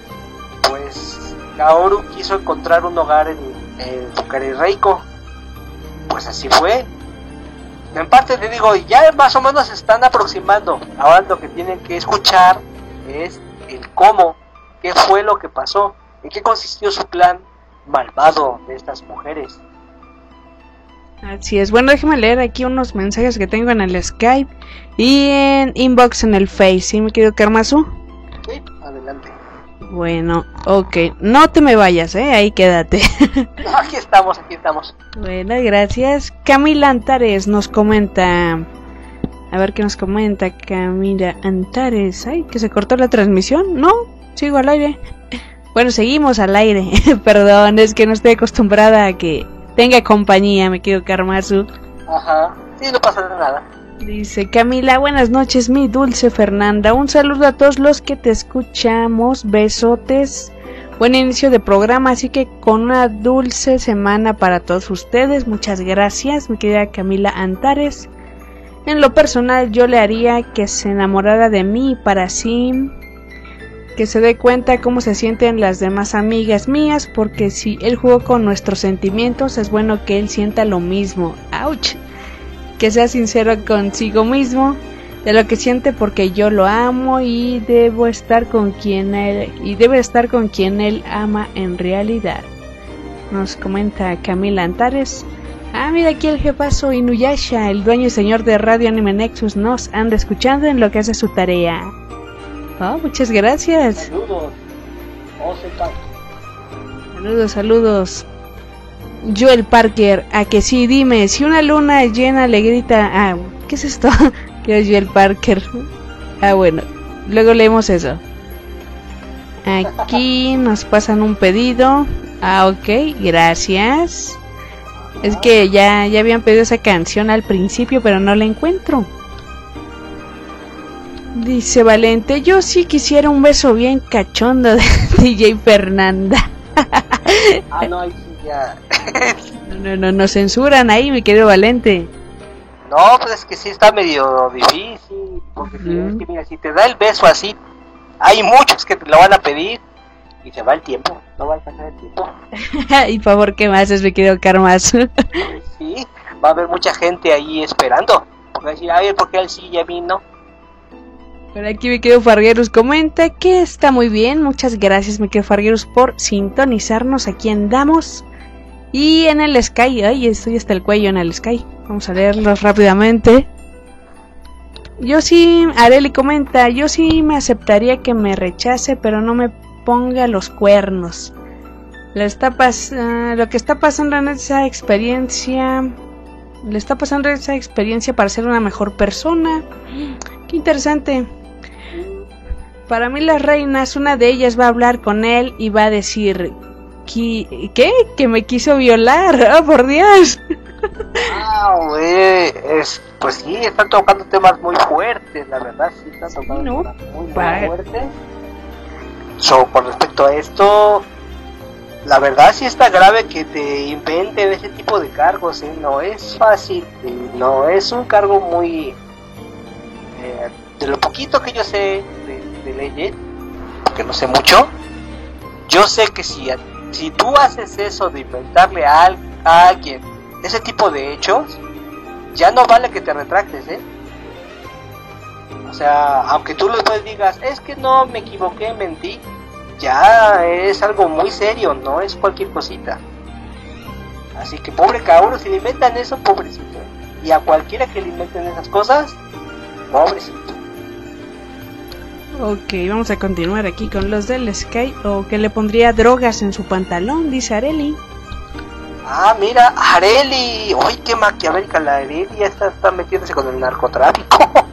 pues Kaoru quiso encontrar un hogar en Fukari Reiko. Pues así fue. En parte te digo, ya más o menos se están aproximando. Ahora lo que tienen que escuchar es el cómo, qué fue lo que pasó, en qué consistió su plan malvado de estas mujeres. Así es. Bueno, déjame leer aquí unos mensajes que tengo en el Skype y en inbox en el Face. ¿Sí me quedo Karmasu? Sí, adelante. Bueno, ok. No te me vayas, ahí quédate. Aquí estamos. Bueno, gracias. Camila Antares nos comenta. A ver qué nos comenta Camila Antares. Ay, que se cortó la transmisión. No, sigo al aire. Bueno, seguimos al aire. Perdón, es que no estoy acostumbrada a que tenga compañía, me quedo Karmasu. Ajá, sí, no pasa nada. Dice Camila, buenas noches, mi dulce Fernanda. Un saludo a todos los que te escuchamos. Besotes. Buen inicio de programa, así que con una dulce semana para todos ustedes. Muchas gracias, mi querida Camila Antares. En lo personal, yo le haría que se enamorara de mí para así que se dé cuenta cómo se sienten las demás amigas mías, porque si él jugó con nuestros sentimientos, es bueno que él sienta lo mismo. ¡Auch! Que sea sincero consigo mismo de lo que siente, porque yo lo amo y debe estar con quien él ama en realidad. Nos comenta Camila Antares. Ah, mira aquí el jefazo Inuyasha, el dueño y señor de Radio Anime Nexus, nos anda escuchando en lo que hace su tarea. Oh, muchas gracias. Saludos. Joel Parker, a que sí, dime, si una luna llena le grita... Ah, ¿qué es esto? ¿Qué es Joel Parker? Ah, bueno, luego leemos eso. Aquí nos pasan un pedido. Ah, ok, gracias. Es que ya habían pedido esa canción al principio, pero no la encuentro. Dice Valente, yo sí quisiera un beso bien cachondo de DJ Fernanda. No, ahí sí ya. No censuran ahí, mi querido Valente. No, pues es que sí está medio difícil. Porque es que mira, si te da el beso así, hay muchos que te lo van a pedir y se va el tiempo, no va a pasar el tiempo. Y favor, ¿qué más es, mi querido Karmas? Sí, va a haber mucha gente ahí esperando. Porque va a decir, a ver, ¿por qué él sí y a mí no? Por aquí mi querido Farguerus comenta que está muy bien. Muchas gracias, mi querido Farguerus, por sintonizarnos. Aquí andamos. Y en el Sky, ay, estoy hasta el cuello en el Sky. Vamos a leerlos rápidamente. Yo sí, Areli comenta, yo sí me aceptaría que me rechace, pero no me ponga los cuernos. Lo que está pasando en esa experiencia, le está pasando esa experiencia para ser una mejor persona. Qué interesante. Para mí las reinas, una de ellas va a hablar con él y va a decir, ¿qué? Que me quiso violar. ¡Oh, por Dios! Güey, pues sí, están tocando temas muy fuertes, la verdad, sí están tocando temas muy fuertes. Con respecto a esto, la verdad sí está grave que te inventen ese tipo de cargos, no es fácil, no es un cargo muy... de lo poquito que yo sé de leyes, porque no sé mucho, yo sé que si tú haces eso de inventarle a alguien ese tipo de hechos, ya no vale que te retractes, O sea, aunque tú le digas, es que no, me equivoqué, mentí, ya es algo muy serio, no es cualquier cosita. Así que pobre Kaoru, si le inventan eso, pobrecito. Y a cualquiera que le inventen esas cosas, pobrecito. Ok, vamos a continuar aquí con los del Sky. O que le pondría drogas en su pantalón, dice Areli. Mira, Areli. Uy, qué maquiavélica la Areli. Ya está metiéndose con el narcotráfico.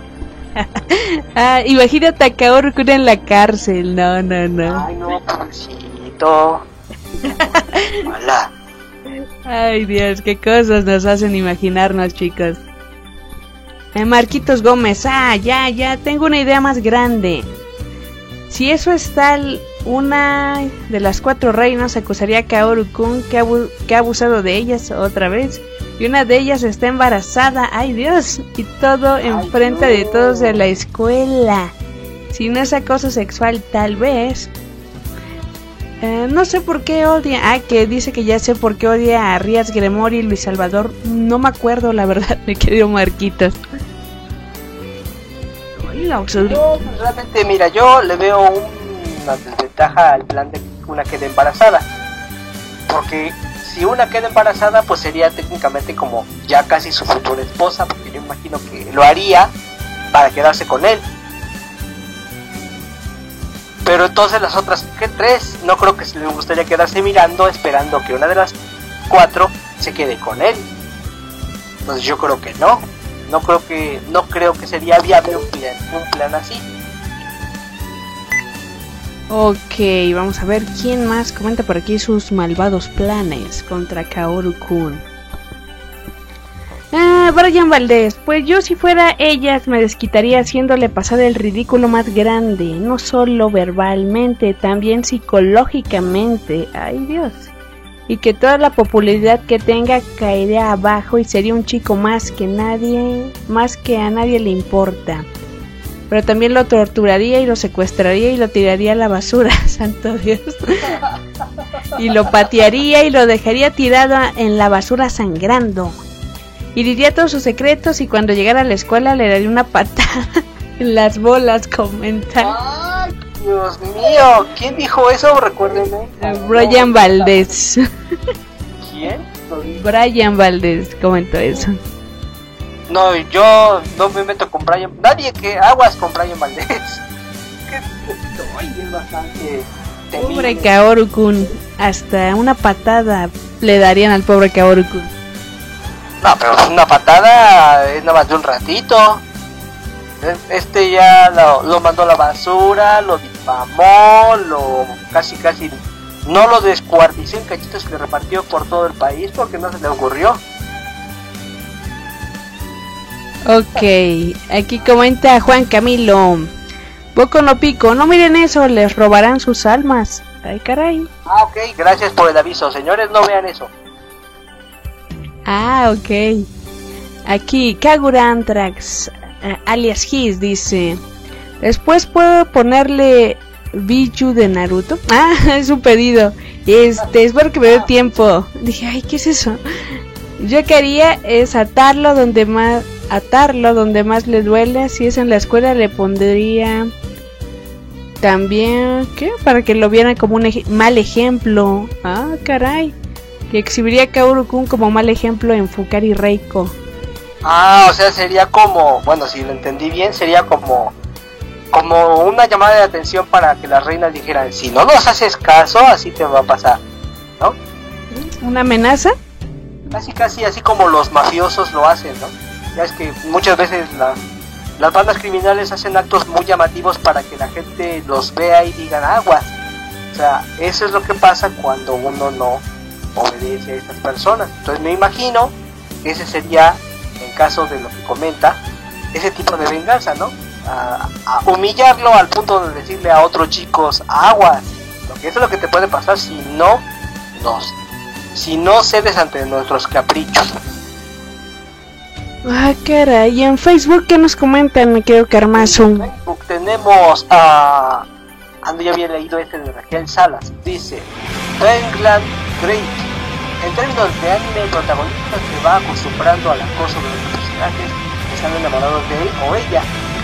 Imagínate a Kaoru en la cárcel. No. Ay, no, pobrecito. Hola. Ay, Dios, qué cosas nos hacen imaginarnos, chicos. Marquitos Gómez, ya, tengo una idea más grande. Si eso es tal, una de las 4 reinas acusaría a Kaoru-kun que ha abusado de ellas otra vez. Y una de ellas está embarazada, ¡ay Dios! Y todo enfrente de todos de la escuela. Si no es acoso sexual, tal vez. No sé por qué odia. Que dice que ya sé por qué odia a Rías Gremori y Luis Salvador. No me acuerdo, la verdad, mi querido Marquitos. Yo, pues, realmente, mira, yo le veo una desventaja al plan de que una quede embarazada. Porque si una queda embarazada, pues sería técnicamente como ya casi su futura esposa. Porque yo imagino que lo haría para quedarse con él. Pero entonces las otras 3 no creo que se le gustaría quedarse mirando esperando que una de las 4 se quede con él. Entonces yo creo que no creo que sería viable un plan así. Ok, vamos a ver quién más comenta por aquí sus malvados planes contra Kaoru-kun. Brian Valdés, pues yo si fuera ellas me desquitaría haciéndole pasar el ridículo más grande, no solo verbalmente, también psicológicamente. Ay Dios. Y que toda la popularidad que tenga caería abajo y sería un chico más que a nadie le importa. Pero también lo torturaría y lo secuestraría y lo tiraría a la basura, santo Dios. Y lo patearía y lo dejaría tirado en la basura sangrando. Y diría todos sus secretos y cuando llegara a la escuela le daría una patada en las bolas, comentan. ¡Ay, Dios mío! ¿Quién dijo eso? Recuérdenme. Brian Valdés. ¿Quién? Brian Valdés comentó eso. No, yo no me meto con Brian. Nadie que aguas con Brian Valdés. Es bastante temible. Pobre Kaoru-kun. Hasta una patada le darían al pobre Kaoru-kun. No, pero una patada es nada más de un ratito. Este ya lo mandó a la basura, lo difamó, lo casi no lo descuartizó en cachitos que repartió por todo el país porque no se le ocurrió. Ok, aquí comenta Juan Camilo. Boku no Pico, no miren eso, les robarán sus almas. Ay, caray. Ah, ok, gracias por el aviso. Señores, no vean eso. Ah, ok. Aquí Kagura Antrax, alias His, dice: después puedo ponerle Biju de Naruto. Ah, es un pedido. Espero que me dé tiempo. Dije, ay, ¿qué es eso? Yo quería es atarlo donde más le duele. Si es en la escuela le pondría también, ¿qué? Para que lo vieran como un mal ejemplo. Ah, caray. Que exhibiría a Kaoru-kun como mal ejemplo en Fukari Reiko. Ah, o sea, sería como, bueno, si lo entendí bien, sería como una llamada de atención para que las reinas dijeran, si no nos haces caso, así te va a pasar, ¿no? ¿Una amenaza? Casi así como los mafiosos lo hacen, ¿no? Ya es que muchas veces las bandas criminales hacen actos muy llamativos para que la gente los vea y digan aguas. O sea, eso es lo que pasa cuando uno no obedece a estas personas. Entonces me imagino que ese sería, en caso de lo que comenta, ese tipo de venganza, ¿no? A humillarlo al punto de decirle a otros chicos aguas, porque eso es lo que te puede pasar si no cedes ante nuestros caprichos. Ah, caray. ¿Y en Facebook qué nos comentan, mi querido Karmazu? En Facebook tenemos a... Ando, ya había leído este de Raquel Salas. Dice: England Great. En términos de anime, el protagonista se va acostumbrando al acoso de los personajes que están enamorados de él o ella.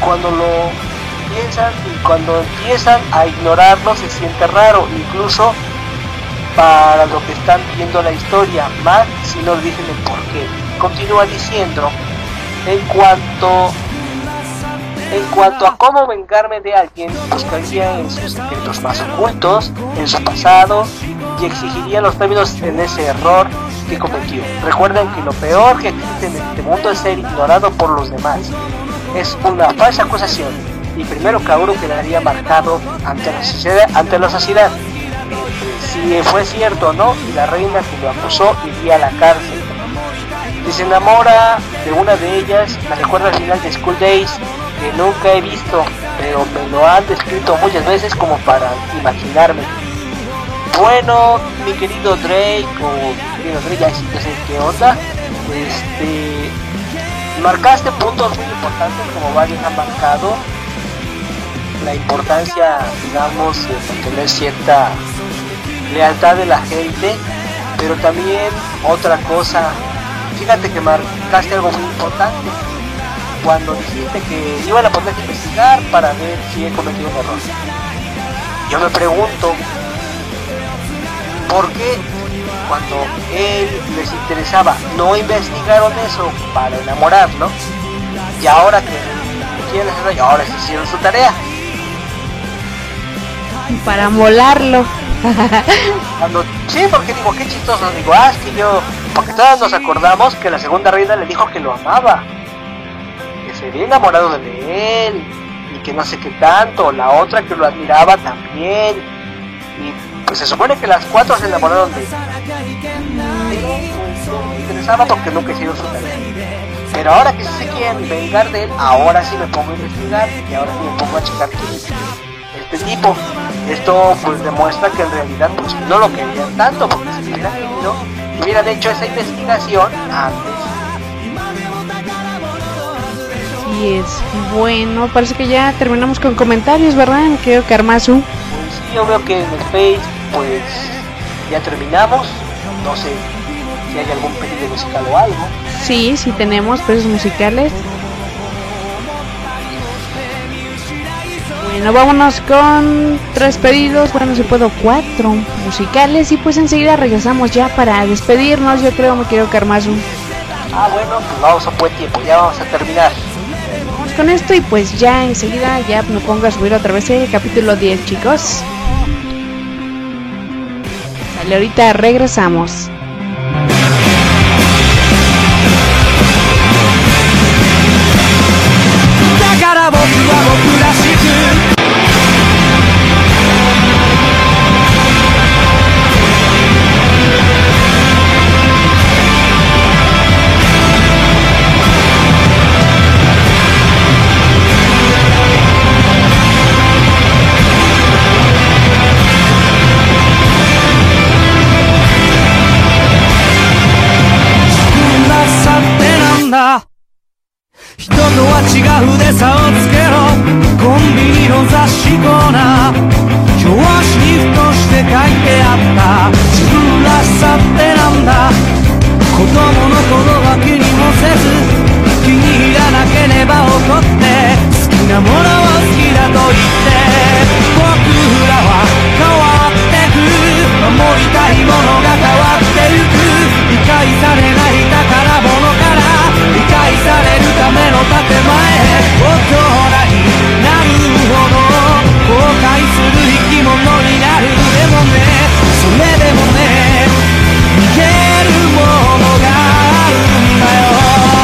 Cuando empiezan a ignorarlo se siente raro, incluso para los que están viendo la historia, más si no dicen el porqué. Continúa diciendo: en cuanto a cómo vengarme de alguien, buscaría en sus secretos más ocultos, en su pasado, y exigiría los términos en ese error que cometió. Recuerden que lo peor que existe en este mundo es ser ignorado por los demás. Es una falsa acusación, y primero Kaoru quedaría marcado ante la sociedad. Si fue cierto o no, y la reina que lo acusó iría a la cárcel. Si se enamora de una de ellas, me recuerda al final de School Days, que nunca he visto, pero me lo han descrito muchas veces como para imaginarme. Bueno, mi querido Drake, ya no sé qué onda, marcaste puntos muy importantes, como varios han marcado, la importancia, digamos, de mantener cierta lealtad de la gente, pero también otra cosa, fíjate que marcaste algo muy importante, cuando dijiste que iban a poner que investigar para ver si he cometido un error. Yo me pregunto, ¿por qué cuando él les interesaba no investigaron eso para enamorarlo, y ahora que quieren hacerlo, y ahora se hicieron su tarea? Para molarlo. Sí, porque digo, qué chistoso, digo, es que porque todos nos acordamos que la segunda reina le dijo que lo amaba, que se había enamorado de él, y que no sé qué tanto, la otra que lo admiraba también, y pues se supone que las cuatro se enamoraron de él, pero no me interesaba porque nunca hicieron su tarea. Pero ahora que sí se quieren vengar de él, ahora sí me pongo a investigar, y ahora sí me pongo a checar quién es este tipo. Esto pues demuestra que en realidad pues no lo querían tanto, porque si hubieran querido, hubieran hecho esa investigación antes. Y es bueno, parece que ya terminamos con comentarios, ¿verdad? Creo que Karmazu. Pues sí, yo veo que en el Face pues ya terminamos. No sé si hay algún pedido musical o algo. Sí tenemos pedidos musicales. Bueno, vámonos con 3 pedidos, bueno, si puedo 4 musicales, y pues enseguida regresamos ya para despedirnos, yo creo, me quiero Karmazu. Bueno, pues vamos a buen tiempo, ya vamos a terminar. Vamos con esto y pues ya enseguida ya me pongo a subir otra vez el capítulo 10, chicos. Vale, ahorita regresamos. 人とは違うで差をつけろ。コンビニの雑誌コーナー、表紙にふとして書いてあった自分らしさってなんだ。子供の頃は気にもせず、気に入らなければ怒って、好きなものを好きだと言って、僕らは変わってく。守りたいものが変わってゆく。理解されない宝物から理解されるための建前。大人になるほど後悔する生き物になる。でもね、それでもね、逃げるものがあるんだよ。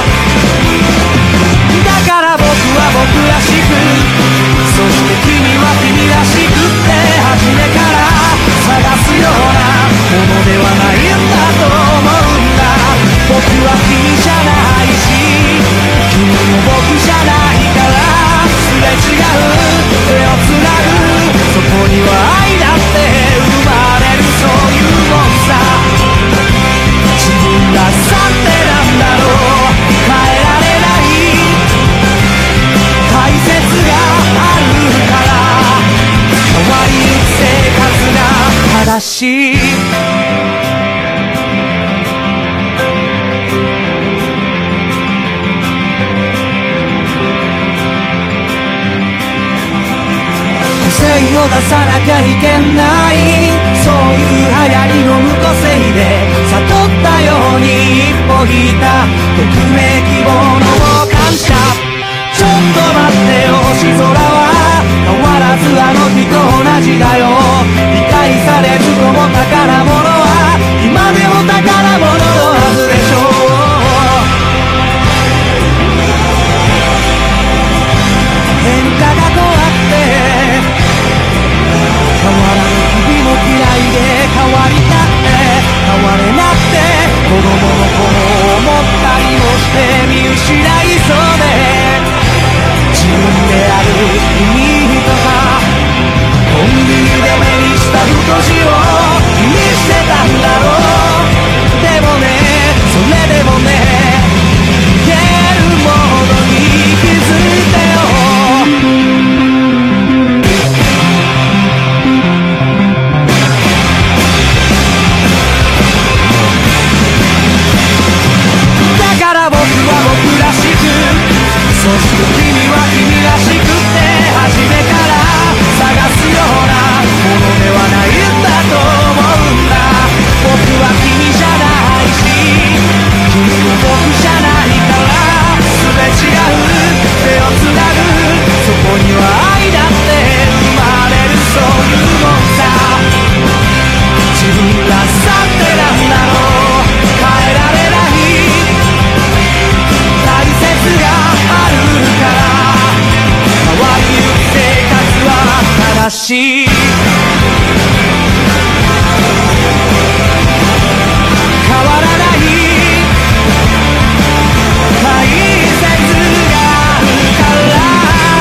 だから僕は僕らしく、そして君は君らしくって初めから探すようなものではないんだと思うんだ。僕は君じゃないし、君も僕じゃないから、すれ違う手をつなぐ、そこには愛だって生まれる。そういうもんさ、自分らしさってなんだろう。変えられない大切があるから、変わりゆく生活が正しい。個性を出さなきゃいけない、そういう流行りの無個性で悟ったように一歩引いた匿名希望の感謝。ちょっと待ってよ、星空は変わらずあの日と同じだよ。理解されずとも宝物は今でも宝物のはずでしょう。変化が怖くて変わらぬ日々も嫌いで、変わりたって変われなくて、子供の頃思ったりもして見失いそうで、自分である意味とかコンビニで目にした太字を気にしてたんだろう。でもね、それでもね、逃げるものに気づいてよ。だから僕は僕らしく、そして君は君らしくって初めから探すようなものではないんだと思うんだ。僕は君じゃないし、君も僕じゃないから、すれ違う手をつなぐ、そこには愛だって生まれる。そういうもんさ、自分らしさってなんだろう。変えられない大切があるから、変わりゆく生活は正しい。変わらない大切があるから、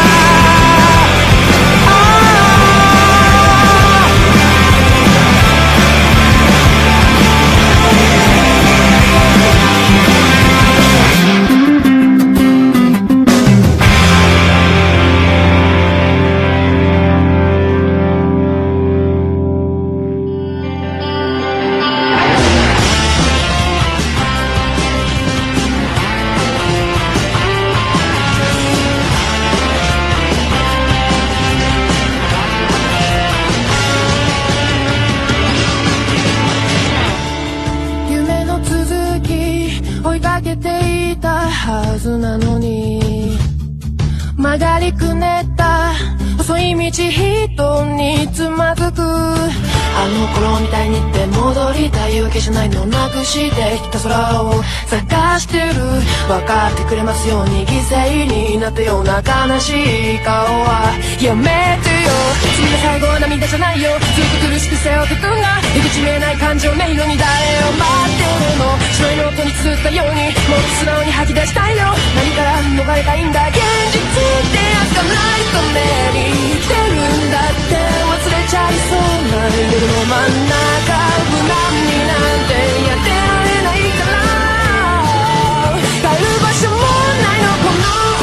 はずなのに、曲がりくねった細い道人につまずく。あの頃みたいにって戻りたいわけじゃないの、なくしてきた空を探してる。分かってくれますように犠牲になったような悲しい顔はやめてよ。君の最後は涙じゃないよ、ずっと苦しく背負ってくんが出口見えない感情迷路に誰を待ってるの。白いノートに綴ったようにもっと素直に吐き出したいよ。何から逃れたいんだ、現実ってやつがないと目に生きてるんだって忘れちゃいそうな夜の真ん中、無難になんてやってられないから、帰る場所もないのこの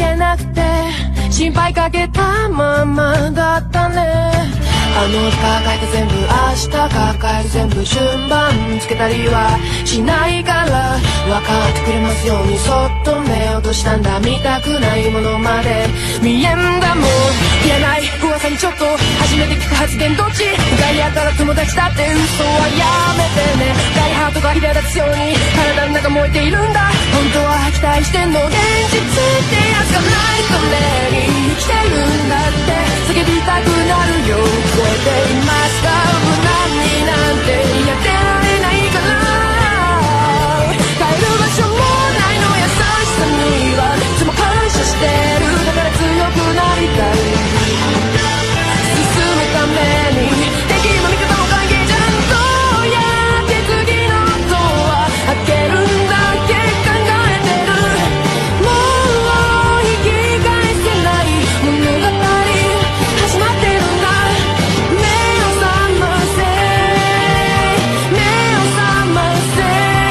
えなくて心配かけたままだったね。あの日抱えて全部明日抱える全部順番つけたりはしないから分かってくれますようにそっと目を閉じたんだ。見たくないものまで見えんだもん。いらない噂にちょっと初めて聞く発言どっち向かい合ったら友達だって嘘はやめてね。大ハートが苛立つように体の中燃えているんだ。本当は期待してんの現実ってやつがないと目に生きてるんだって叫びたくなるよ。超えていますか無難になんてやってられないから帰る場所もないの優しさにはいつも感謝してる。だから強くなりたい進むために敵も味方も関係じゃん。どうやって次のドア開けるんだっけ考えてる。もう引き返せない物語始まってるんだ。目を覚ませ目を覚ませ。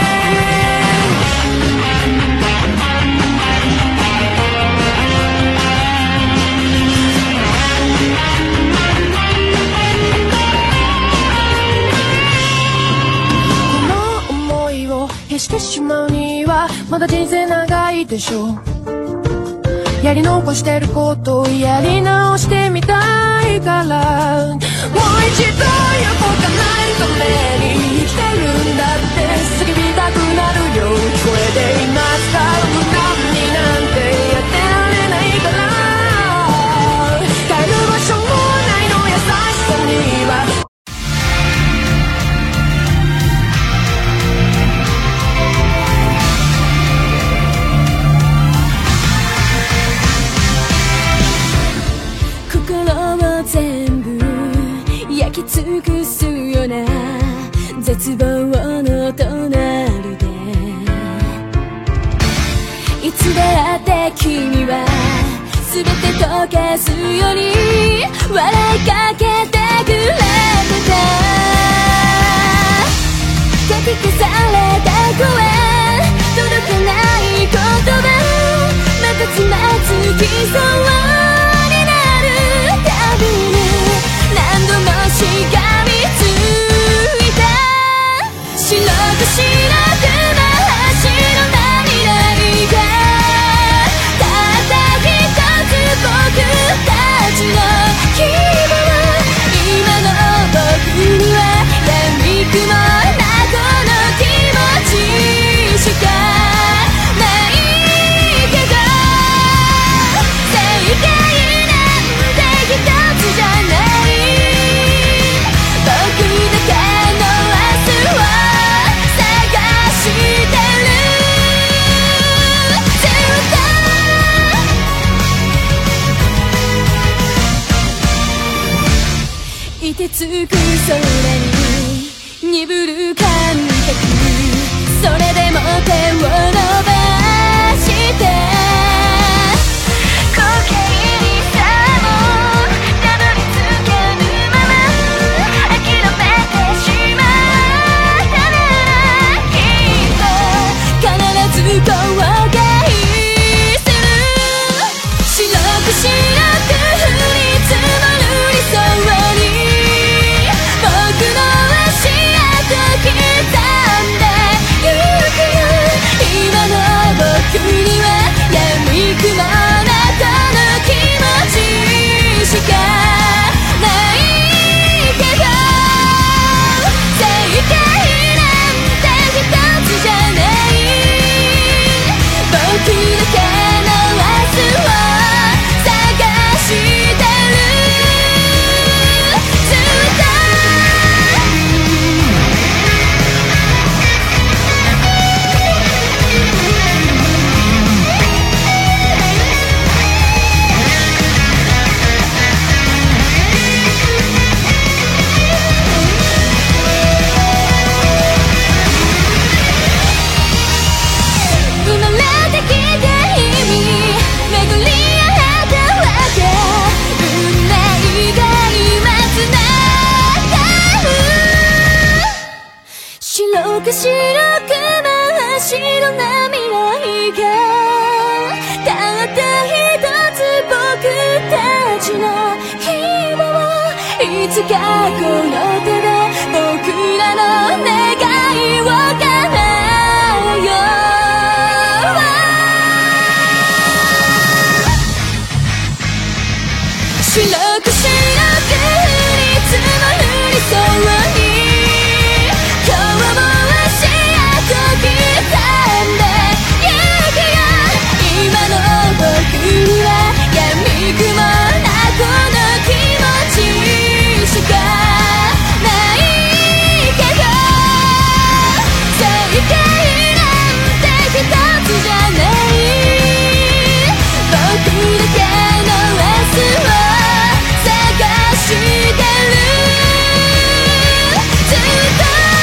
この思いを消してしまうにはまだ人生長いでしょう。やり残してることをやり直してみたいからもう一度横叶えるために生きてるんだって叫びたくなるよ。聞こえていますか無難になんてやってられないから帰る場所もないの優しさには。 心を全部焼き尽くすような絶望の隣でいつだって君は全て溶かすように笑いかけてくれてた。かき消された声届かない言葉またつまずきそうになるたびに何度もしがみついた。白く白く真っ白な未来がたった一つ僕たちの希望。今の僕には闇雲なこの気持ちしかないけど正解なんて一つじゃない。僕だけの明日を探してるずっと。凍てつく空に鈍る感覚それでも手を伸ばして時計にさもたどり着けぬまま諦めてしまったならきっと必ず後悔する。白く白く降り積もる理想に僕の足跡刻んでゆくよ。今の僕には闇雲なこの気持ちしかないけど正解なんて一つじゃない。僕だけの明日を探してるずっと。生まれてきた日に巡り合ったわけ運命が今つながる。白く白く真っ白な未来がたった一つかこの手で僕らの願いを叶えよう白く白く降り積もる理想に今日も足跡刻んでゆくよ今の僕は闇雲なこの気持ちしかないけど正解なんて一つじゃない僕だけの明日を探してるずっと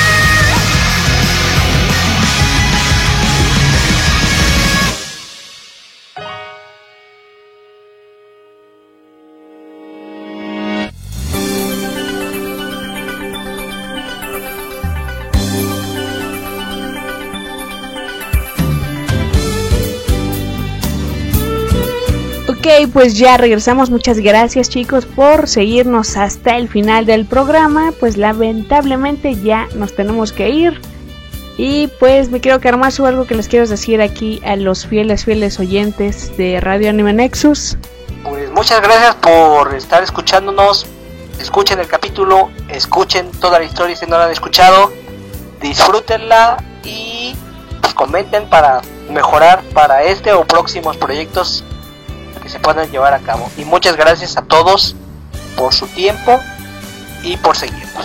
Ok, pues ya regresamos. Muchas gracias, chicos, por seguirnos hasta el final del programa. Pues lamentablemente ya nos tenemos que ir. Y pues me quiero Carmazo, algo que les quiero decir aquí a los fieles oyentes de Radio Anime Nexus. Pues muchas gracias por estar escuchándonos. Escuchen el capítulo, escuchen toda la historia si no la han escuchado, disfrútenla y pues comenten para mejorar para este o próximos proyectos que se puedan llevar a cabo. Y muchas gracias a todos por su tiempo y por seguirnos.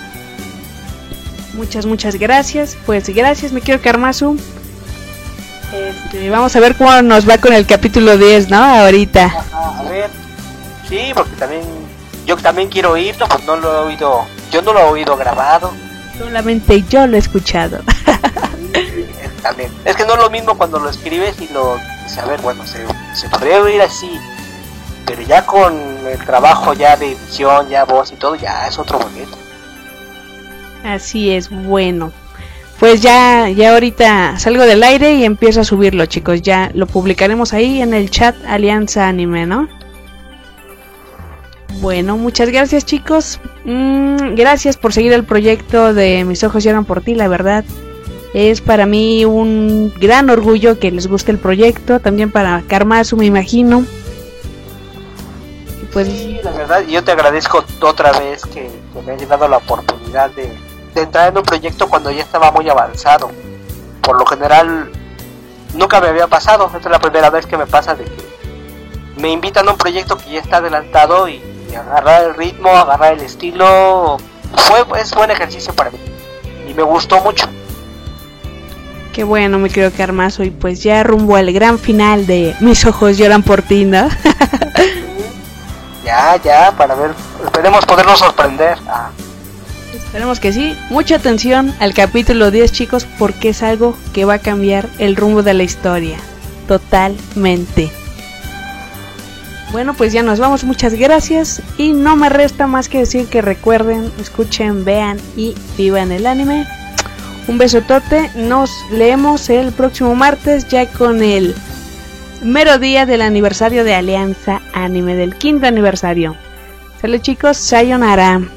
Muchas gracias. Pues gracias, me quiero Carmazo. Vamos a ver cómo nos va con el capítulo 10, ¿no? Ahorita. A ver, sí, porque yo también quiero oírlo, pues no lo he oído, yo no lo he oído grabado. Solamente yo lo he escuchado. También. Es que no es lo mismo cuando lo escribes y lo dices, a ver, bueno, se podría oír así, pero ya con el trabajo ya de edición, ya voz y todo, ya es otro boleto. Así es, bueno. Pues ya ahorita salgo del aire y empiezo a subirlo, chicos. Ya lo publicaremos ahí en el chat Alianza Anime, ¿no? Bueno, muchas gracias, chicos. Gracias por seguir el proyecto de Mis ojos lloran por ti, la verdad. Es para mí un gran orgullo que les guste el proyecto. También para Carmazo, me imagino. Pues sí, la verdad, yo te agradezco otra vez que me hayas dado la oportunidad de entrar en un proyecto cuando ya estaba muy avanzado. Por lo general nunca me había pasado, esta es la primera vez que me pasa de que me invitan a un proyecto que ya está adelantado y agarrar el ritmo, agarrar el estilo, es buen ejercicio para mí y me gustó mucho. Qué bueno, me quiero Carmazo, y pues ya rumbo al gran final de Mis ojos lloran por ti, ¿no? Ya, para ver, esperemos podernos sorprender. Esperemos que sí. Mucha atención al capítulo 10, chicos, porque es algo que va a cambiar el rumbo de la historia. Totalmente. Bueno, pues ya nos vamos. Muchas gracias. Y no me resta más que decir que recuerden, escuchen, vean y vivan el anime. Un besotote. Nos leemos el próximo martes ya con el mero día del aniversario de Alianza Anime, del 5º aniversario. Sale, chicos. Sayonara.